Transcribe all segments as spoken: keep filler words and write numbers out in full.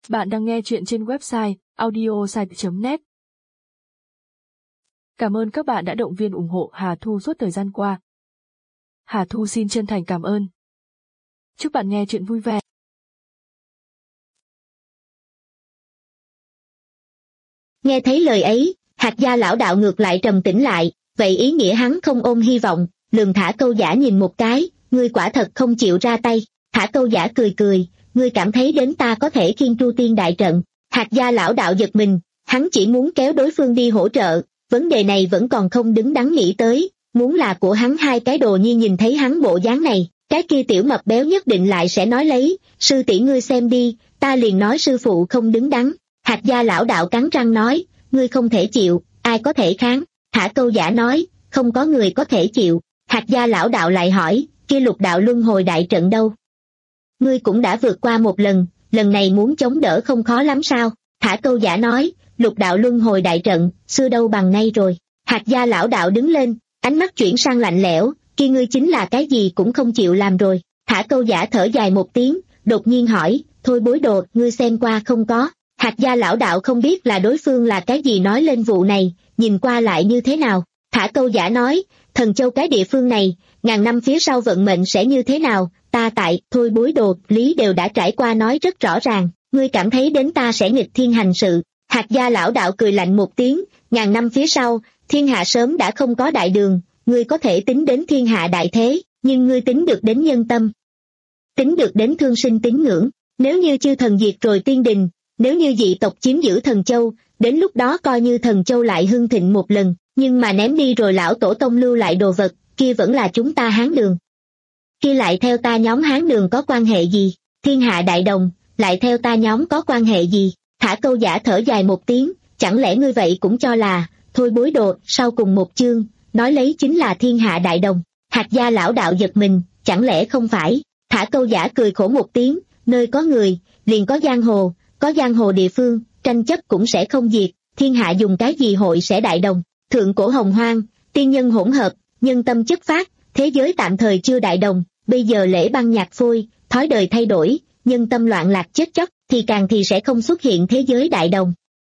Bạn đang nghe chuyện trên website audiosite chấm net. Cảm ơn các bạn đã động viên ủng hộ Hà Thu suốt thời gian qua. Hà Thu xin chân thành cảm ơn. Chúc bạn nghe chuyện vui vẻ. Nghe thấy lời ấy, Hạt Gia lão đạo ngược lại trầm tĩnh lại, vậy ý nghĩa hắn không ôm hy vọng, lườm Thả Câu Giả nhìn một cái, ngươi quả thật không chịu ra tay. Thả Câu Giả cười cười, ngươi cảm thấy đến ta có thể khiêng Tru Tiên đại trận. Hạt Gia lão đạo giật mình, hắn chỉ muốn kéo đối phương đi hỗ trợ, vấn đề này vẫn còn không đứng đắn nghĩ tới, muốn là của hắn hai cái đồ nhi nhìn thấy hắn bộ dáng này, cái kia tiểu mập béo nhất định lại sẽ nói lấy, sư tỷ ngươi xem đi, ta liền nói sư phụ không đứng đắn. Hạt Gia lão đạo cắn răng nói, ngươi không thể chịu, ai có thể kháng? Thả Câu Giả nói, không có người có thể chịu. Hạt Gia lão đạo lại hỏi, kia lục đạo luân hồi đại trận đâu? Ngươi cũng đã vượt qua một lần, lần này muốn chống đỡ không khó lắm sao? Thả Câu Giả nói, lục đạo luân hồi đại trận, xưa đâu bằng nay rồi. Hạt Gia lão đạo đứng lên, ánh mắt chuyển sang lạnh lẽo, kia ngươi chính là cái gì cũng không chịu làm rồi. Thả Câu Giả thở dài một tiếng, đột nhiên hỏi, thôi bối đồ, ngươi xem qua không có? Hạt Gia lão đạo không biết là đối phương là cái gì nói lên vụ này, nhìn qua lại như thế nào. Thả Câu Giả nói, Thần Châu cái địa phương này, ngàn năm phía sau vận mệnh sẽ như thế nào, ta tại, thôi bối đồ, lý đều đã trải qua nói rất rõ ràng, ngươi cảm thấy đến ta sẽ nghịch thiên hành sự. Hạt Gia lão đạo cười lạnh một tiếng, ngàn năm phía sau, thiên hạ sớm đã không có đại đường, ngươi có thể tính đến thiên hạ đại thế, nhưng ngươi tính được đến nhân tâm, tính được đến thương sinh tín ngưỡng. Nếu như chư thần diệt rồi tiên đình, nếu như dị tộc chiếm giữ Thần Châu, đến lúc đó coi như Thần Châu lại hưng thịnh một lần, nhưng mà ném đi rồi lão tổ tông lưu lại đồ vật, kia vẫn là chúng ta Hán Đường. Kia lại theo ta nhóm Hán Đường có quan hệ gì? Thiên hạ đại đồng, lại theo ta nhóm có quan hệ gì? Thả Câu Giả thở dài một tiếng, chẳng lẽ ngươi vậy cũng cho là, thôi bối đồ, sau cùng một chương, nói lấy chính là thiên hạ đại đồng. Hạt Gia lão đạo giật mình, chẳng lẽ không phải? Thả Câu Giả cười khổ một tiếng, nơi có người, liền có giang hồ, có giang hồ địa phương, tranh chấp cũng sẽ không diệt, thiên hạ dùng cái gì hội sẽ đại đồng. Thượng cổ hồng hoang, tiên nhân hỗn hợp, nhân tâm chất phát, thế giới tạm thời chưa đại đồng, bây giờ lễ băng nhạc phôi, thói đời thay đổi, nhân tâm loạn lạc chết chóc, thì càng thì sẽ không xuất hiện thế giới đại đồng.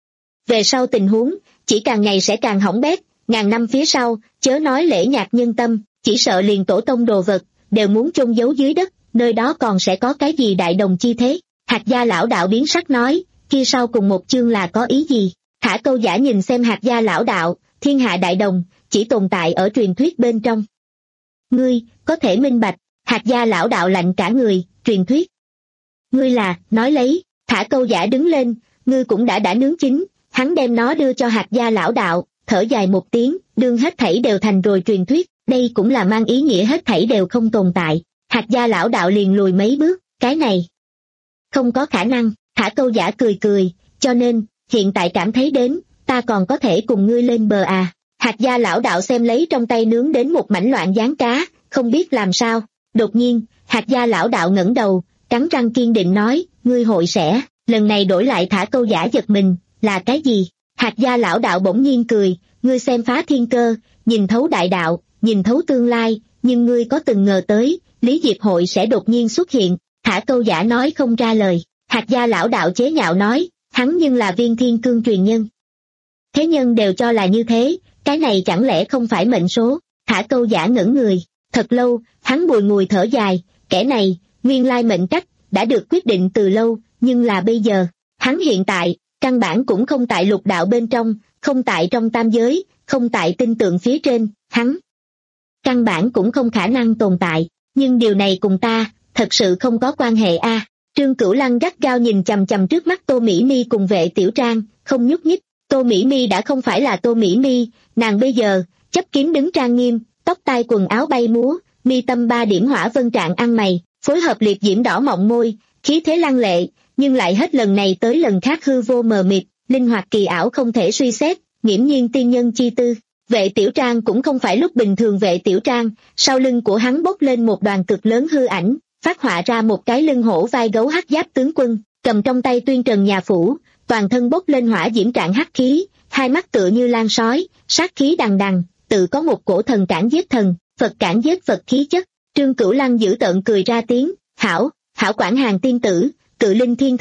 Về sau tình huống, chỉ càng ngày sẽ càng hỏng bét, ngàn năm phía sau, chớ nói lễ nhạc nhân tâm, chỉ sợ liền tổ tông đồ vật, đều muốn chôn giấu dưới đất, nơi đó còn sẽ có cái gì đại đồng chi thế. Hạt Gia lão đạo biến sắc nói, kia sau cùng một chương là có ý gì? Thả Câu Giả nhìn xem Hạt Gia lão đạo, thiên hạ đại đồng, chỉ tồn tại ở truyền thuyết bên trong. Ngươi, có thể minh bạch? Hạt Gia lão đạo lạnh cả người, truyền thuyết. Ngươi là, nói lấy, Thả Câu Giả đứng lên, ngươi cũng đã đã nướng chín, hắn đem nó đưa cho Hạt Gia lão đạo, thở dài một tiếng, đương hết thảy đều thành rồi truyền thuyết, đây cũng là mang ý nghĩa hết thảy đều không tồn tại. Hạt Gia lão đạo liền lùi mấy bước, cái này không có khả năng. Thả Câu Giả cười cười, cho nên, hiện tại cảm thấy đến, ta còn có thể cùng ngươi lên bờ à? Hạt Gia lão đạo xem lấy trong tay nướng đến một mảnh loạn gián cá, không biết làm sao. Đột nhiên, Hạt Gia lão đạo ngẩng đầu, cắn răng kiên định nói, ngươi hội sẽ, lần này đổi lại Thả Câu Giả giật mình, là cái gì? Hạt Gia lão đạo bỗng nhiên cười, ngươi xem phá thiên cơ, nhìn thấu đại đạo, nhìn thấu tương lai, nhưng ngươi có từng ngờ tới, Lý Diệp hội sẽ đột nhiên xuất hiện? Thả Câu Giả nói không ra lời. Hạt Gia lão đạo chế nhạo nói, hắn nhưng là viên thiên cương truyền nhân. Thế nhân đều cho là như thế, cái này chẳng lẽ không phải mệnh số? Thả Câu Giả ngẩn người, thật lâu, hắn bùi ngùi thở dài, kẻ này, nguyên lai mệnh cách, đã được quyết định từ lâu, nhưng là bây giờ, hắn hiện tại, căn bản cũng không tại lục đạo bên trong, không tại trong tam giới, không tại tinh tượng phía trên, hắn căn bản cũng không khả năng tồn tại, nhưng điều này cùng ta, thật sự không có quan hệ a. À. Trương Cửu Lăng gắt gao nhìn chằm chằm trước mắt Tô Mỹ Mi cùng Vệ Tiểu Trang, không nhúc nhích. Tô Mỹ Mi đã không phải là Tô Mỹ Mi, nàng bây giờ, chấp kiếm đứng trang nghiêm, tóc tai quần áo bay múa, mi tâm ba điểm hỏa vân trạng ăn mày, phối hợp liệt diễm đỏ mọng môi, khí thế lăng lệ, nhưng lại hết lần này tới lần khác hư vô mờ mịt, linh hoạt kỳ ảo không thể suy xét, nghiễm nhiên tiên nhân chi tư. Vệ Tiểu Trang cũng không phải lúc bình thường Vệ Tiểu Trang, sau lưng của hắn bốc lên một đoàn cực lớn hư ảnh, phát họa ra một cái lưng hổ vai gấu hắc giáp tướng quân, cầm trong tay tuyên trần nhà phủ, toàn thân bốc lên hỏa diễm trạng hắc khí, hai mắt tựa như lan sói, sát khí đằng đằng, tự có một cổ thần cản giết thần, Phật cản giết Phật khí chất. Trương Cửu Lăng giữ tợn cười ra tiếng, hảo, hảo quản hàng tiên tử, cự linh thiên thần,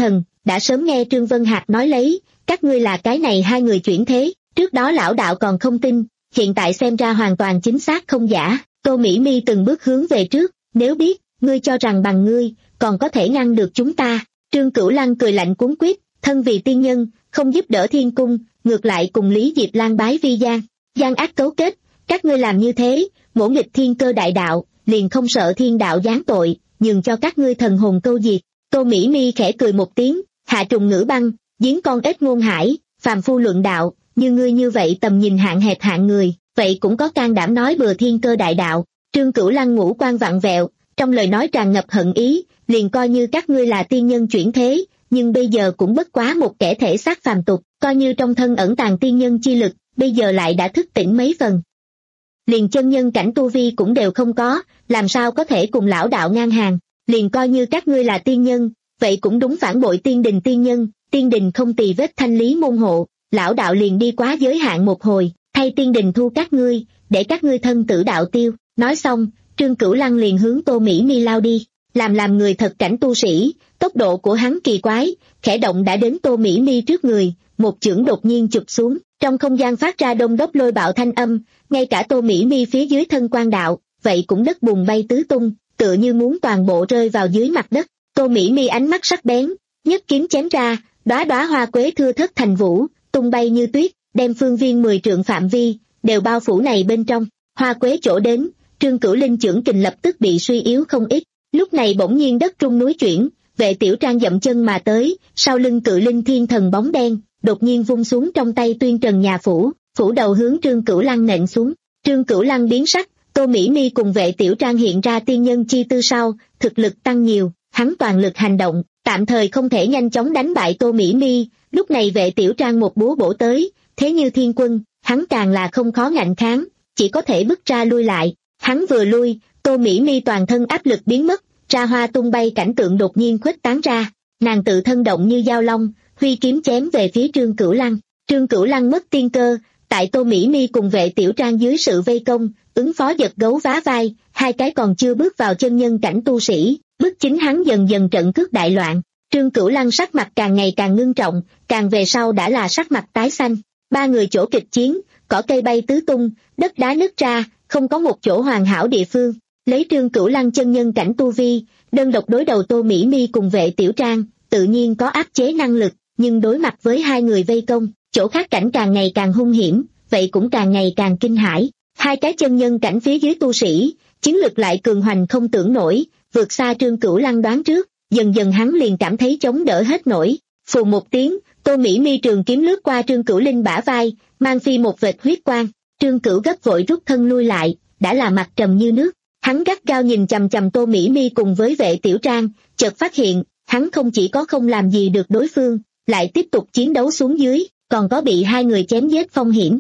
đã sớm nghe Trương Vân Hạc nói lấy, các ngươi là cái này hai người chuyển thế, trước đó lão đạo còn không tin, hiện tại xem ra hoàn toàn chính xác không giả. Tô Mỹ Mi từng bước hướng về trước, nếu biết, ngươi cho rằng bằng ngươi, còn có thể ngăn được chúng ta. Trương Cửu Lăng cười lạnh cuống quýt, thân vì tiên nhân, không giúp đỡ thiên cung, ngược lại cùng Lý Diệp Lan bái vi gian. Gian ác cấu kết, các ngươi làm như thế, mổ nghịch thiên cơ đại đạo, liền không sợ thiên đạo giáng tội, nhường cho các ngươi thần hồn câu diệt. Tô Mỹ Mi khẽ cười một tiếng, hạ trùng ngữ băng, giếng con ếch ngôn hải, phàm phu luận đạo, như ngươi như vậy tầm nhìn hạn hẹp hạng người, vậy cũng có can đảm nói bừa thiên cơ đại đạo. Trương Cửu Lăng ngũ quan vặn vẹo, trong lời nói tràn ngập hận ý, liền coi như các ngươi là tiên nhân chuyển thế, nhưng bây giờ cũng bất quá một kẻ thể xác phàm tục, coi như trong thân ẩn tàng tiên nhân chi lực, bây giờ lại đã thức tỉnh mấy phần. Liền chân nhân cảnh tu vi cũng đều không có, làm sao có thể cùng lão đạo ngang hàng, liền coi như các ngươi là tiên nhân, vậy cũng đúng phản bội tiên đình tiên nhân, tiên đình không tì vết thanh lý môn hộ, lão đạo liền đi quá giới hạn một hồi, thay tiên đình thu các ngươi, để các ngươi thân tử đạo tiêu. Nói xong, Trương Cửu Lăng liền hướng Tô Mỹ Mi lao đi, làm làm người thật cảnh tu sĩ, tốc độ của hắn kỳ quái, khẽ động đã đến Tô Mỹ Mi trước người, một chưởng đột nhiên chụp xuống, trong không gian phát ra đông đốc lôi bạo thanh âm, ngay cả Tô Mỹ Mi phía dưới thân quan đạo, vậy cũng đất bùn bay tứ tung, tựa như muốn toàn bộ rơi vào dưới mặt đất. Tô Mỹ Mi ánh mắt sắc bén, nhất kiếm chém ra, đóa đóa hoa quế thưa thất thành vũ, tung bay như tuyết, đem phương viên mười trượng phạm vi đều bao phủ này bên trong. Hoa quế chỗ đến, Trương Cửu Linh chưởng kình lập tức bị suy yếu không ít. Lúc này bỗng nhiên đất rung núi chuyển, Vệ Tiểu Trang dậm chân mà tới, sau lưng Cự Linh thiên thần bóng đen, đột nhiên vung xuống trong tay tuyên trần nhà phủ, phủ đầu hướng Trương Cửu Lăng nện xuống. Trương Cửu Lăng biến sắc, Tô Mỹ Mi cùng Vệ Tiểu Trang hiện ra tiên nhân chi tư sau, thực lực tăng nhiều, hắn toàn lực hành động, tạm thời không thể nhanh chóng đánh bại Tô Mỹ Mi. Lúc này Vệ Tiểu Trang một búa bổ tới, thế như thiên quân, hắn càng là không khó ngạnh kháng, chỉ có thể bước ra lui lại. Hắn vừa lui, Tô Mỹ Mi toàn thân áp lực biến mất, ra hoa tung bay cảnh tượng đột nhiên khuếch tán ra, nàng tự thân động như dao long, huy kiếm chém về phía Trương Cửu Lăng. Trương Cửu Lăng mất tiên cơ, tại Tô Mỹ Mi cùng Vệ Tiểu Trang dưới sự vây công, ứng phó giật gấu vá vai, hai cái còn chưa bước vào chân nhân cảnh tu sĩ, bức chính hắn dần dần trận cước đại loạn. Trương Cửu Lăng sắc mặt càng ngày càng ngưng trọng, càng về sau đã là sắc mặt tái xanh. Ba người chỗ kịch chiến, cỏ cây bay tứ tung, đất đá nứt ra, không có một chỗ hoàn hảo địa phương. Lấy Trương Cửu Lăng chân nhân cảnh tu vi, đơn độc đối đầu Tô Mỹ Mi cùng Vệ Tiểu Trang, tự nhiên có áp chế năng lực, nhưng đối mặt với hai người vây công, chỗ khác cảnh càng ngày càng hung hiểm, vậy cũng càng ngày càng kinh hãi. Hai cái chân nhân cảnh phía dưới tu sĩ, chiến lực lại cường hoành không tưởng nổi, vượt xa Trương Cửu Lăng đoán trước, dần dần hắn liền cảm thấy chống đỡ hết nổi. Phù một tiếng, Tô Mỹ Mi trường kiếm lướt qua Trương Cửu Linh bả vai, mang phi một vệt huyết quang. Trương Cửu gấp vội rút thân lui lại, đã là mặt trầm như nước. Hắn gắt gao nhìn chằm chằm Tô Mỹ Mi cùng với Vệ Tiểu Trang, chợt phát hiện, hắn không chỉ có không làm gì được đối phương, lại tiếp tục chiến đấu xuống dưới, còn có bị hai người chém giết phong hiểm.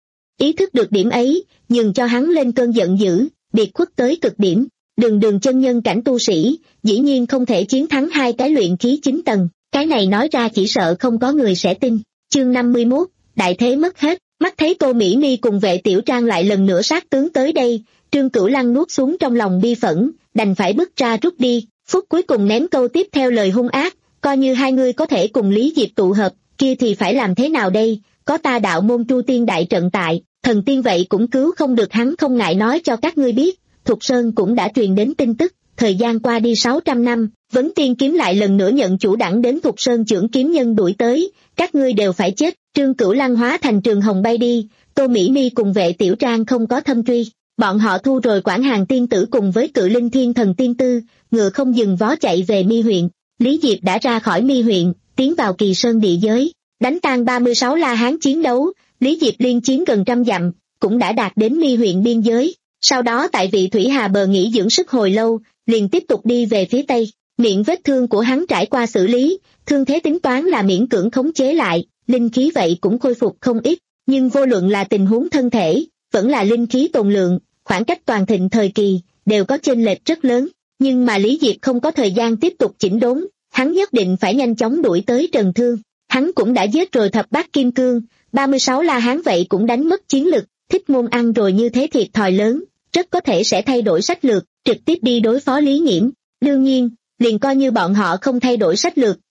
Ý thức được điểm ấy, nhường cho hắn lên cơn giận dữ, biệt khuất tới cực điểm. Đường đường chân nhân cảnh tu sĩ, dĩ nhiên không thể chiến thắng hai cái luyện khí chín tầng, cái này nói ra chỉ sợ không có người sẽ tin. Chương năm mươi mốt, đại thế mất hết. Mắt thấy Tô Mỹ Mi cùng Vệ Tiểu Trang lại lần nữa sát tướng tới đây, Trương Cửu Lăng nuốt xuống trong lòng bi phẫn, đành phải bước ra rút đi. Phút cuối cùng ném câu tiếp theo lời hung ác, coi như hai người có thể cùng Lý Diệp tụ hợp, kia thì phải làm thế nào đây? Có ta đạo môn Tru Tiên đại trận tại, thần tiên vậy cũng cứu không được hắn. Không ngại nói cho các ngươi biết, Thục Sơn cũng đã truyền đến tin tức, thời gian qua đi sáu trăm năm, Vấn Tiên kiếm lại lần nữa nhận chủ đẳng đến Thục Sơn chưởng kiếm nhân đuổi tới, các ngươi đều phải chết. Trương Cửu Lăng hóa thành trường hồng bay đi, Tô Mỹ Mi cùng Vệ Tiểu Trang không có thâm truy, bọn họ thu rồi Quảng Hàng tiên tử cùng với Cự Linh thiên thần tiên tư, ngựa không dừng vó chạy về Mi huyện. Lý Diệp đã ra khỏi Mi huyện, tiến vào Kỳ Sơn địa giới, đánh tan ba mươi sáu la hán chiến đấu. Lý Diệp liên chiến gần trăm dặm, cũng đã đạt đến Mi huyện biên giới. Sau đó tại vị Thủy Hà bờ nghỉ dưỡng sức hồi lâu, liền tiếp tục đi về phía tây. Miệng vết thương của hắn trải qua xử lý, thương thế tính toán là miễn cưỡng khống chế lại, linh khí vậy cũng khôi phục không ít, nhưng vô luận là tình huống thân thể, vẫn là linh khí tồn lượng, khoảng cách toàn thịnh thời kỳ, đều có chênh lệch rất lớn. Nhưng mà Lý Diệp không có thời gian tiếp tục chỉnh đốn, hắn nhất định phải nhanh chóng đuổi tới Trần Thương. Hắn cũng đã giết rồi thập bát kim cương, ba mươi sáu la hán vậy cũng đánh mất chiến lực, Thích Môn ăn rồi như thế thiệt thòi lớn, rất có thể sẽ thay đổi sách lược, trực tiếp đi đối phó Lý Nghiễm. Đương nhiên, liền coi như bọn họ không thay đổi sách lược,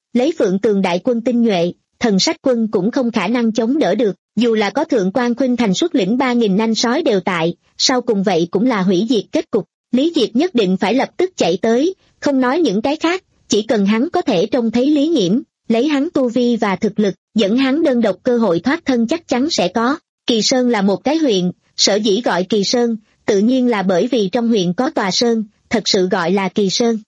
lấy Phượng Tường đại quân tinh nhuệ, Thần Sách quân cũng không khả năng chống đỡ được, dù là có Thượng quan Khuynh Thành xuất lĩnh ba nghìn nanh sói đều tại, sau cùng vậy cũng là hủy diệt kết cục. Lý Diệp nhất định phải lập tức chạy tới, không nói những cái khác, chỉ cần hắn có thể trông thấy Lý Nghiễm, lấy hắn tu vi và thực lực, dẫn hắn đơn độc cơ hội thoát thân chắc chắn sẽ có. Kỳ Sơn là một cái huyện, sở dĩ gọi Kỳ Sơn, tự nhiên là bởi vì trong huyện có tòa sơn, thật sự gọi là Kỳ Sơn.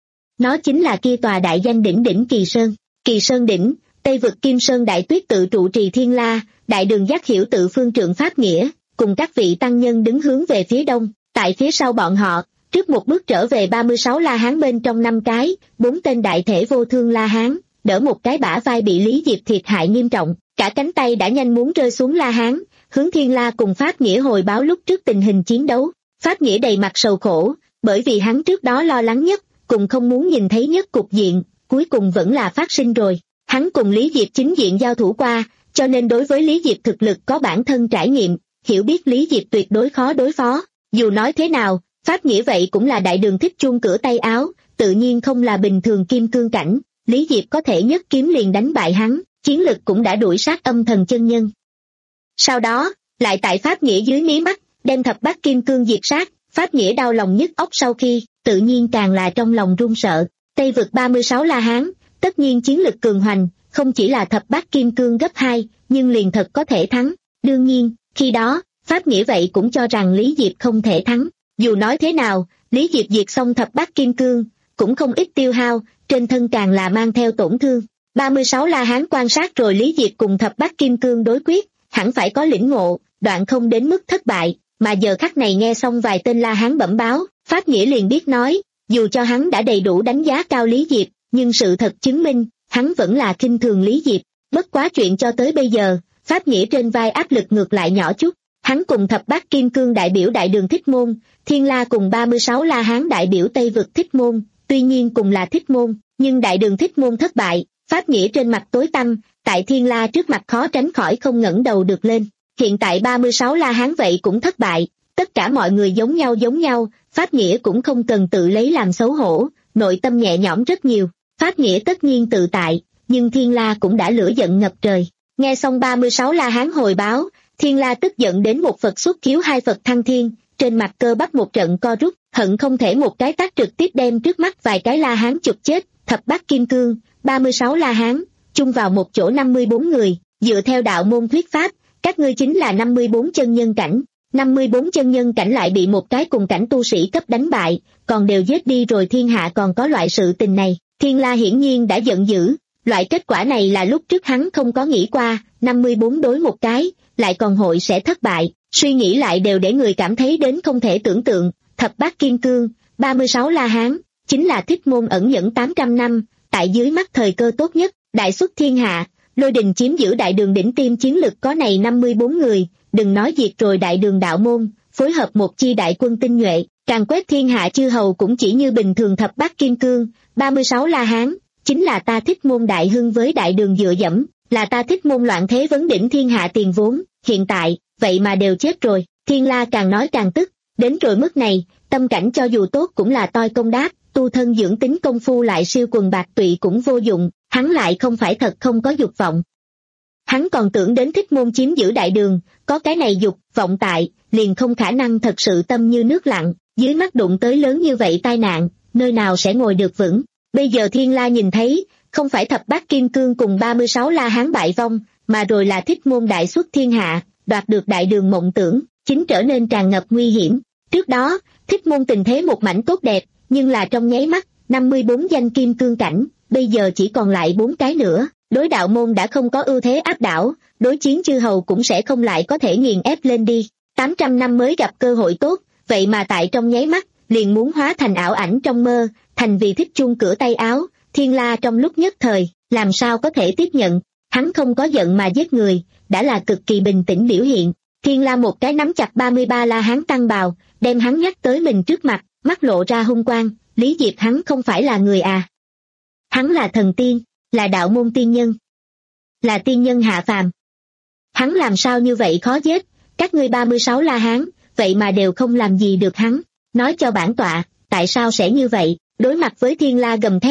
Nó chính là kia tòa đại danh đỉnh đỉnh Kỳ Sơn. Kỳ Sơn đỉnh, Tây vực Kim Sơn Đại Tuyết tự trụ trì Thiên La, Đại Đường Giác Hiểu tự phương trượng Pháp Nghĩa, cùng các vị tăng nhân đứng hướng về phía đông, tại phía sau bọn họ, trước một bước trở về ba mươi sáu La Hán bên trong năm cái, bốn tên đại thể vô thương La Hán, đỡ một cái bả vai bị Lý Diệp thiệt hại nghiêm trọng, cả cánh tay đã nhanh muốn rơi xuống La Hán, hướng Thiên La cùng Pháp Nghĩa hồi báo lúc trước tình hình chiến đấu. Pháp Nghĩa đầy mặt sầu khổ, bởi vì hắn trước đó lo lắng nhất, cùng không muốn nhìn thấy nhất cục diện, cuối cùng vẫn là phát sinh rồi. Hắn cùng Lý Diệp chính diện giao thủ qua, cho nên đối với Lý Diệp thực lực có bản thân trải nghiệm, hiểu biết Lý Diệp tuyệt đối khó đối phó. Dù nói thế nào, Pháp Nghĩa vậy cũng là Đại Đường thích chuông cửa tay áo, tự nhiên không là bình thường kim cương cảnh, Lý Diệp có thể nhất kiếm liền đánh bại hắn, chiến lực cũng đã đuổi sát âm thần chân nhân. Sau đó, lại tại Pháp Nghĩa dưới mí mắt, đem thập bát kim cương diệt sát, Pháp Nghĩa đau lòng nhức óc sau khi, tự nhiên càng là trong lòng run sợ. Tây vực ba mươi sáu La Hán, tất nhiên chiến lực cường hoành, không chỉ là thập bát kim cương gấp hai, nhưng liền thật có thể thắng. Đương nhiên, khi đó, Pháp Nghĩa vậy cũng cho rằng Lý Diệp không thể thắng. Dù nói thế nào, Lý Diệp diệt xong thập bát kim cương, cũng không ít tiêu hao, trên thân càng là mang theo tổn thương. ba mươi sáu La Hán quan sát rồi Lý Diệp cùng thập bát kim cương đối quyết, hẳn phải có lĩnh ngộ, đoạn không đến mức thất bại, mà giờ khắc này nghe xong vài tên La Hán bẩm báo, Pháp Nghĩa liền biết nói, dù cho hắn đã đầy đủ đánh giá cao Lý Diệp, nhưng sự thật chứng minh, hắn vẫn là khinh thường Lý Diệp. Bất quá chuyện cho tới bây giờ, Pháp Nghĩa trên vai áp lực ngược lại nhỏ chút, hắn cùng thập bát kim cương đại biểu Đại Đường Thích Môn, Thiên La cùng ba mươi sáu La Hán đại biểu Tây vực Thích Môn, tuy nhiên cùng là Thích Môn, nhưng Đại Đường Thích Môn thất bại, Pháp Nghĩa trên mặt tối tăm, tại Thiên La trước mặt khó tránh khỏi không ngẩng đầu được lên. Hiện tại ba mươi sáu La Hán vậy cũng thất bại, tất cả mọi người giống nhau giống nhau, Pháp Nghĩa cũng không cần tự lấy làm xấu hổ, nội tâm nhẹ nhõm rất nhiều. Pháp Nghĩa tất nhiên tự tại, nhưng Thiên La cũng đã lửa giận ngập trời. Nghe xong ba mươi sáu La Hán hồi báo, Thiên La tức giận đến một Phật xuất khiếu hai Phật thăng thiên, trên mặt cơ bắp một trận co rút, hận không thể một cái tát trực tiếp đem trước mắt vài cái La Hán chụp chết. Thập bát kim cương, ba mươi sáu La Hán, chung vào một chỗ năm mươi bốn người, dựa theo đạo môn thuyết pháp, các ngươi chính là năm mươi bốn chân nhân cảnh. năm mươi bốn chân nhân cảnh lại bị một cái cùng cảnh tu sĩ cấp đánh bại, còn đều giết đi rồi, thiên hạ còn có loại sự tình này. Thiên La hiển nhiên đã giận dữ, loại kết quả này là lúc trước hắn không có nghĩ qua, năm mươi bốn đối một cái, lại còn hội sẽ thất bại, suy nghĩ lại đều để người cảm thấy đến không thể tưởng tượng. Thập bát kim cương, ba mươi sáu La Hán, chính là Thích Môn ẩn nhẫn tám trăm năm, tại dưới mắt thời cơ tốt nhất, đại xuất thiên hạ, Lôi Đình chiếm giữ Đại Đường đỉnh tiêm chiến lực có này năm mươi bốn người, đừng nói diệt rồi Đại Đường đạo môn, phối hợp một chi đại quân tinh nhuệ, càng quét thiên hạ chư hầu cũng chỉ như bình thường. Thập bát kim cương, ba mươi sáu La Hán, chính là ta Thích Môn đại hưng với Đại Đường dựa dẫm, là ta Thích Môn loạn thế vấn đỉnh thiên hạ tiền vốn, hiện tại, vậy mà đều chết rồi. Thiên La càng nói càng tức, đến rồi mức này, tâm cảnh cho dù tốt cũng là toi công đáp, tu thân dưỡng tính công phu lại siêu quần bạc tụy cũng vô dụng, hắn lại không phải thật không có dục vọng. Hắn còn tưởng đến Thích Môn chiếm giữ Đại Đường, có cái này dục vọng tại, liền không khả năng thật sự tâm như nước lặng, dưới mắt đụng tới lớn như vậy tai nạn, nơi nào sẽ ngồi được vững. Bây giờ Thiên La nhìn thấy, không phải thập bát kim cương cùng ba mươi sáu La Hán bại vong, mà rồi là Thích Môn đại xuất thiên hạ, đoạt được Đại Đường mộng tưởng, chính trở nên tràn ngập nguy hiểm. Trước đó, Thích Môn tình thế một mảnh tốt đẹp, nhưng là trong nháy mắt, năm mươi bốn danh kim cương cảnh, bây giờ chỉ còn lại bốn cái nữa, đối đạo môn đã không có ưu thế áp đảo, đối chiến chư hầu cũng sẽ không lại có thể nghiền ép lên đi. tám trăm năm mới gặp cơ hội tốt, vậy mà tại trong nháy mắt, liền muốn hóa thành ảo ảnh trong mơ, thành vì thích chuông cửa tay áo. Thiên La trong lúc nhất thời, làm sao có thể tiếp nhận, hắn không có giận mà giết người, đã là cực kỳ bình tĩnh biểu hiện. Thiên La một cái nắm chặt ba mươi ba La Hán tăng bào, đem hắn nhắc tới mình trước mặt, mắt lộ ra hung quang. Lý Diệp hắn không phải là người à? Hắn là thần tiên, là đạo môn tiên nhân, là tiên nhân hạ phàm. Hắn làm sao như vậy khó giết, các ngươi ba mươi sáu La Hán, vậy mà đều không làm gì được hắn. Nói cho bản tọa, tại sao sẽ như vậy? Đối mặt với Thiên La gầm thét,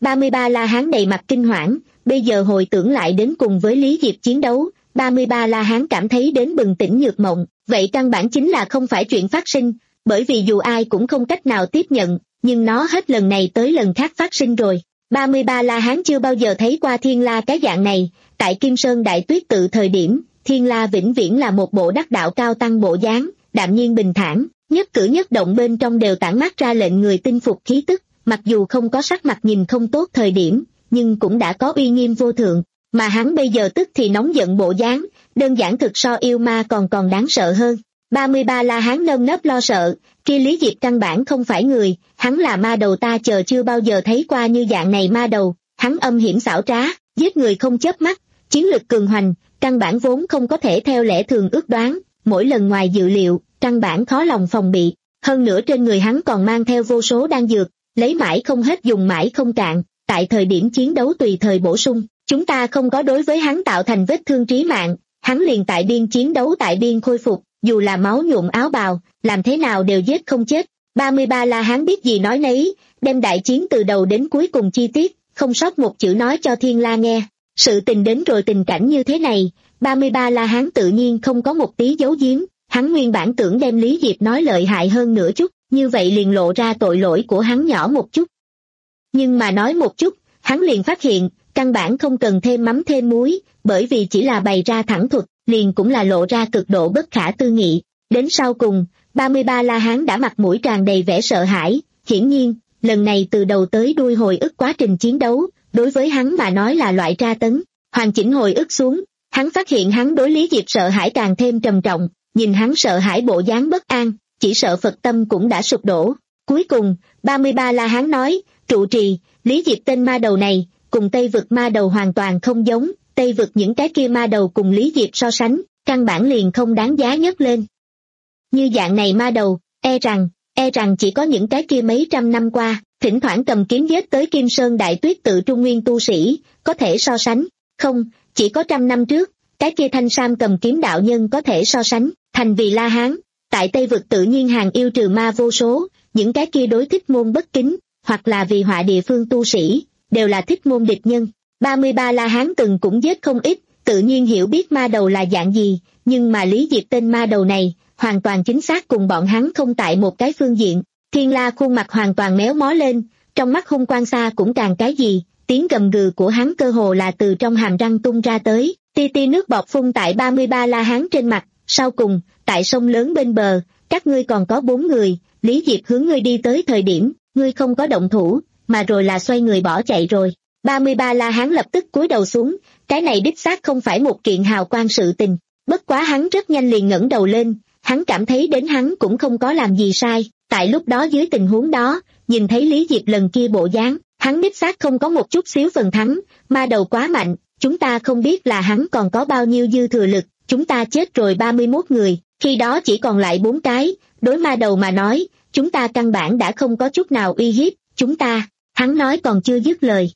ba mươi ba La Hán đầy mặt kinh hoảng, bây giờ hồi tưởng lại đến cùng với Lý Diệp chiến đấu, ba mươi ba La Hán cảm thấy đến bừng tỉnh nhược mộng, vậy căn bản chính là không phải chuyện phát sinh, bởi vì dù ai cũng không cách nào tiếp nhận, nhưng nó hết lần này tới lần khác phát sinh rồi. ba mươi ba La Hán chưa bao giờ thấy qua Thiên La cái dạng này, tại Kim Sơn Đại Tuyết Tự thời điểm, Thiên La vĩnh viễn là một bộ đắc đạo cao tăng bộ dáng, đạm nhiên bình thản, nhất cử nhất động bên trong đều tản mát ra lệnh người tinh phục khí tức, mặc dù không có sắc mặt nhìn không tốt thời điểm, nhưng cũng đã có uy nghiêm vô thượng, mà hắn bây giờ tức thì nóng giận bộ dáng, đơn giản thực so yêu ma còn còn đáng sợ hơn. ba mươi ba La Hán nơm nớp lo sợ, kia Lý Diệp căn bản không phải người, hắn là ma đầu, ta chờ chưa bao giờ thấy qua như dạng này ma đầu, hắn âm hiểm xảo trá, giết người không chớp mắt, chiến lực cường hoành, căn bản vốn không có thể theo lẽ thường ước đoán, mỗi lần ngoài dự liệu, căn bản khó lòng phòng bị, hơn nữa trên người hắn còn mang theo vô số đan dược, lấy mãi không hết dùng mãi không cạn, tại thời điểm chiến đấu tùy thời bổ sung, chúng ta không có đối với hắn tạo thành vết thương trí mạng, hắn liền tại biên chiến đấu tại biên khôi phục, dù là máu nhuộm áo bào, làm thế nào đều giết không chết. ba mươi ba La Hán biết gì nói nấy, đem đại chiến từ đầu đến cuối cùng chi tiết, không sót một chữ nói cho Thiên La nghe. Sự tình đến rồi tình cảnh như thế này, ba mươi ba La Hán tự nhiên không có một tí giấu giếm, hắn nguyên bản tưởng đem Lý Diệp nói lợi hại hơn nửa chút, như vậy liền lộ ra tội lỗi của hắn nhỏ một chút. Nhưng mà nói một chút, hắn liền phát hiện, căn bản không cần thêm mắm thêm muối, bởi vì chỉ là bày ra thẳng thuật, liền cũng là lộ ra cực độ bất khả tư nghị. Đến sau cùng, ba mươi ba La Hán đã mặt mũi tràn đầy vẻ sợ hãi, hiển nhiên, lần này từ đầu tới đuôi hồi ức quá trình chiến đấu, đối với hắn mà nói là loại tra tấn. Hoàn chỉnh hồi ức xuống, hắn phát hiện hắn đối Lý Diệp sợ hãi càng thêm trầm trọng, nhìn hắn sợ hãi bộ dáng bất an, chỉ sợ Phật tâm cũng đã sụp đổ. Cuối cùng, ba mươi ba La Hán nói, trụ trì, Lý Diệp tên ma đầu này, cùng Tây Vực ma đầu hoàn toàn không giống, Tây Vực những cái kia ma đầu cùng Lý Diệp so sánh, căn bản liền không đáng giá nhấc lên. Như dạng này ma đầu, e rằng, e rằng chỉ có những cái kia mấy trăm năm qua, thỉnh thoảng cầm kiếm giết tới Kim Sơn Đại Tuyết Tự Trung Nguyên tu sĩ, có thể so sánh, không, chỉ có trăm năm trước, cái kia thanh sam cầm kiếm đạo nhân có thể so sánh, thành vì La Hán, tại Tây Vực tự nhiên hàng yêu trừ ma vô số, những cái kia đối thích môn bất kính, hoặc là vì họa địa phương tu sĩ, đều là thích môn địch nhân. ba mươi ba La Hán từng cũng giết không ít, tự nhiên hiểu biết ma đầu là dạng gì, nhưng mà Lý Diệp tên ma đầu này, hoàn toàn chính xác cùng bọn hắn không tại một cái phương diện. Thiên La khuôn mặt hoàn toàn méo mó lên, trong mắt hung quang xa cũng càng cái gì, tiếng gầm gừ của hắn cơ hồ là từ trong hàm răng tung ra tới, ti ti nước bọt phun tại ba mươi ba La Hán trên mặt. Sau cùng, tại sông lớn bên bờ, các ngươi còn có bốn người, Lý Diệp hướng ngươi đi tới thời điểm, ngươi không có động thủ, mà rồi là xoay người bỏ chạy rồi. ba mươi ba La Hán lập tức cúi đầu xuống, cái này đích xác không phải một kiện hào quang sự tình, bất quá hắn rất nhanh liền ngẩng đầu lên, hắn cảm thấy đến hắn cũng không có làm gì sai, tại lúc đó dưới tình huống đó, nhìn thấy Lý Diệp lần kia bộ dáng, hắn đích xác không có một chút xíu phần thắng, ma đầu quá mạnh, chúng ta không biết là hắn còn có bao nhiêu dư thừa lực, chúng ta chết rồi ba mươi mốt người, khi đó chỉ còn lại bốn cái, đối ma đầu mà nói, chúng ta căn bản đã không có chút nào uy hiếp, chúng ta, hắn nói còn chưa dứt lời.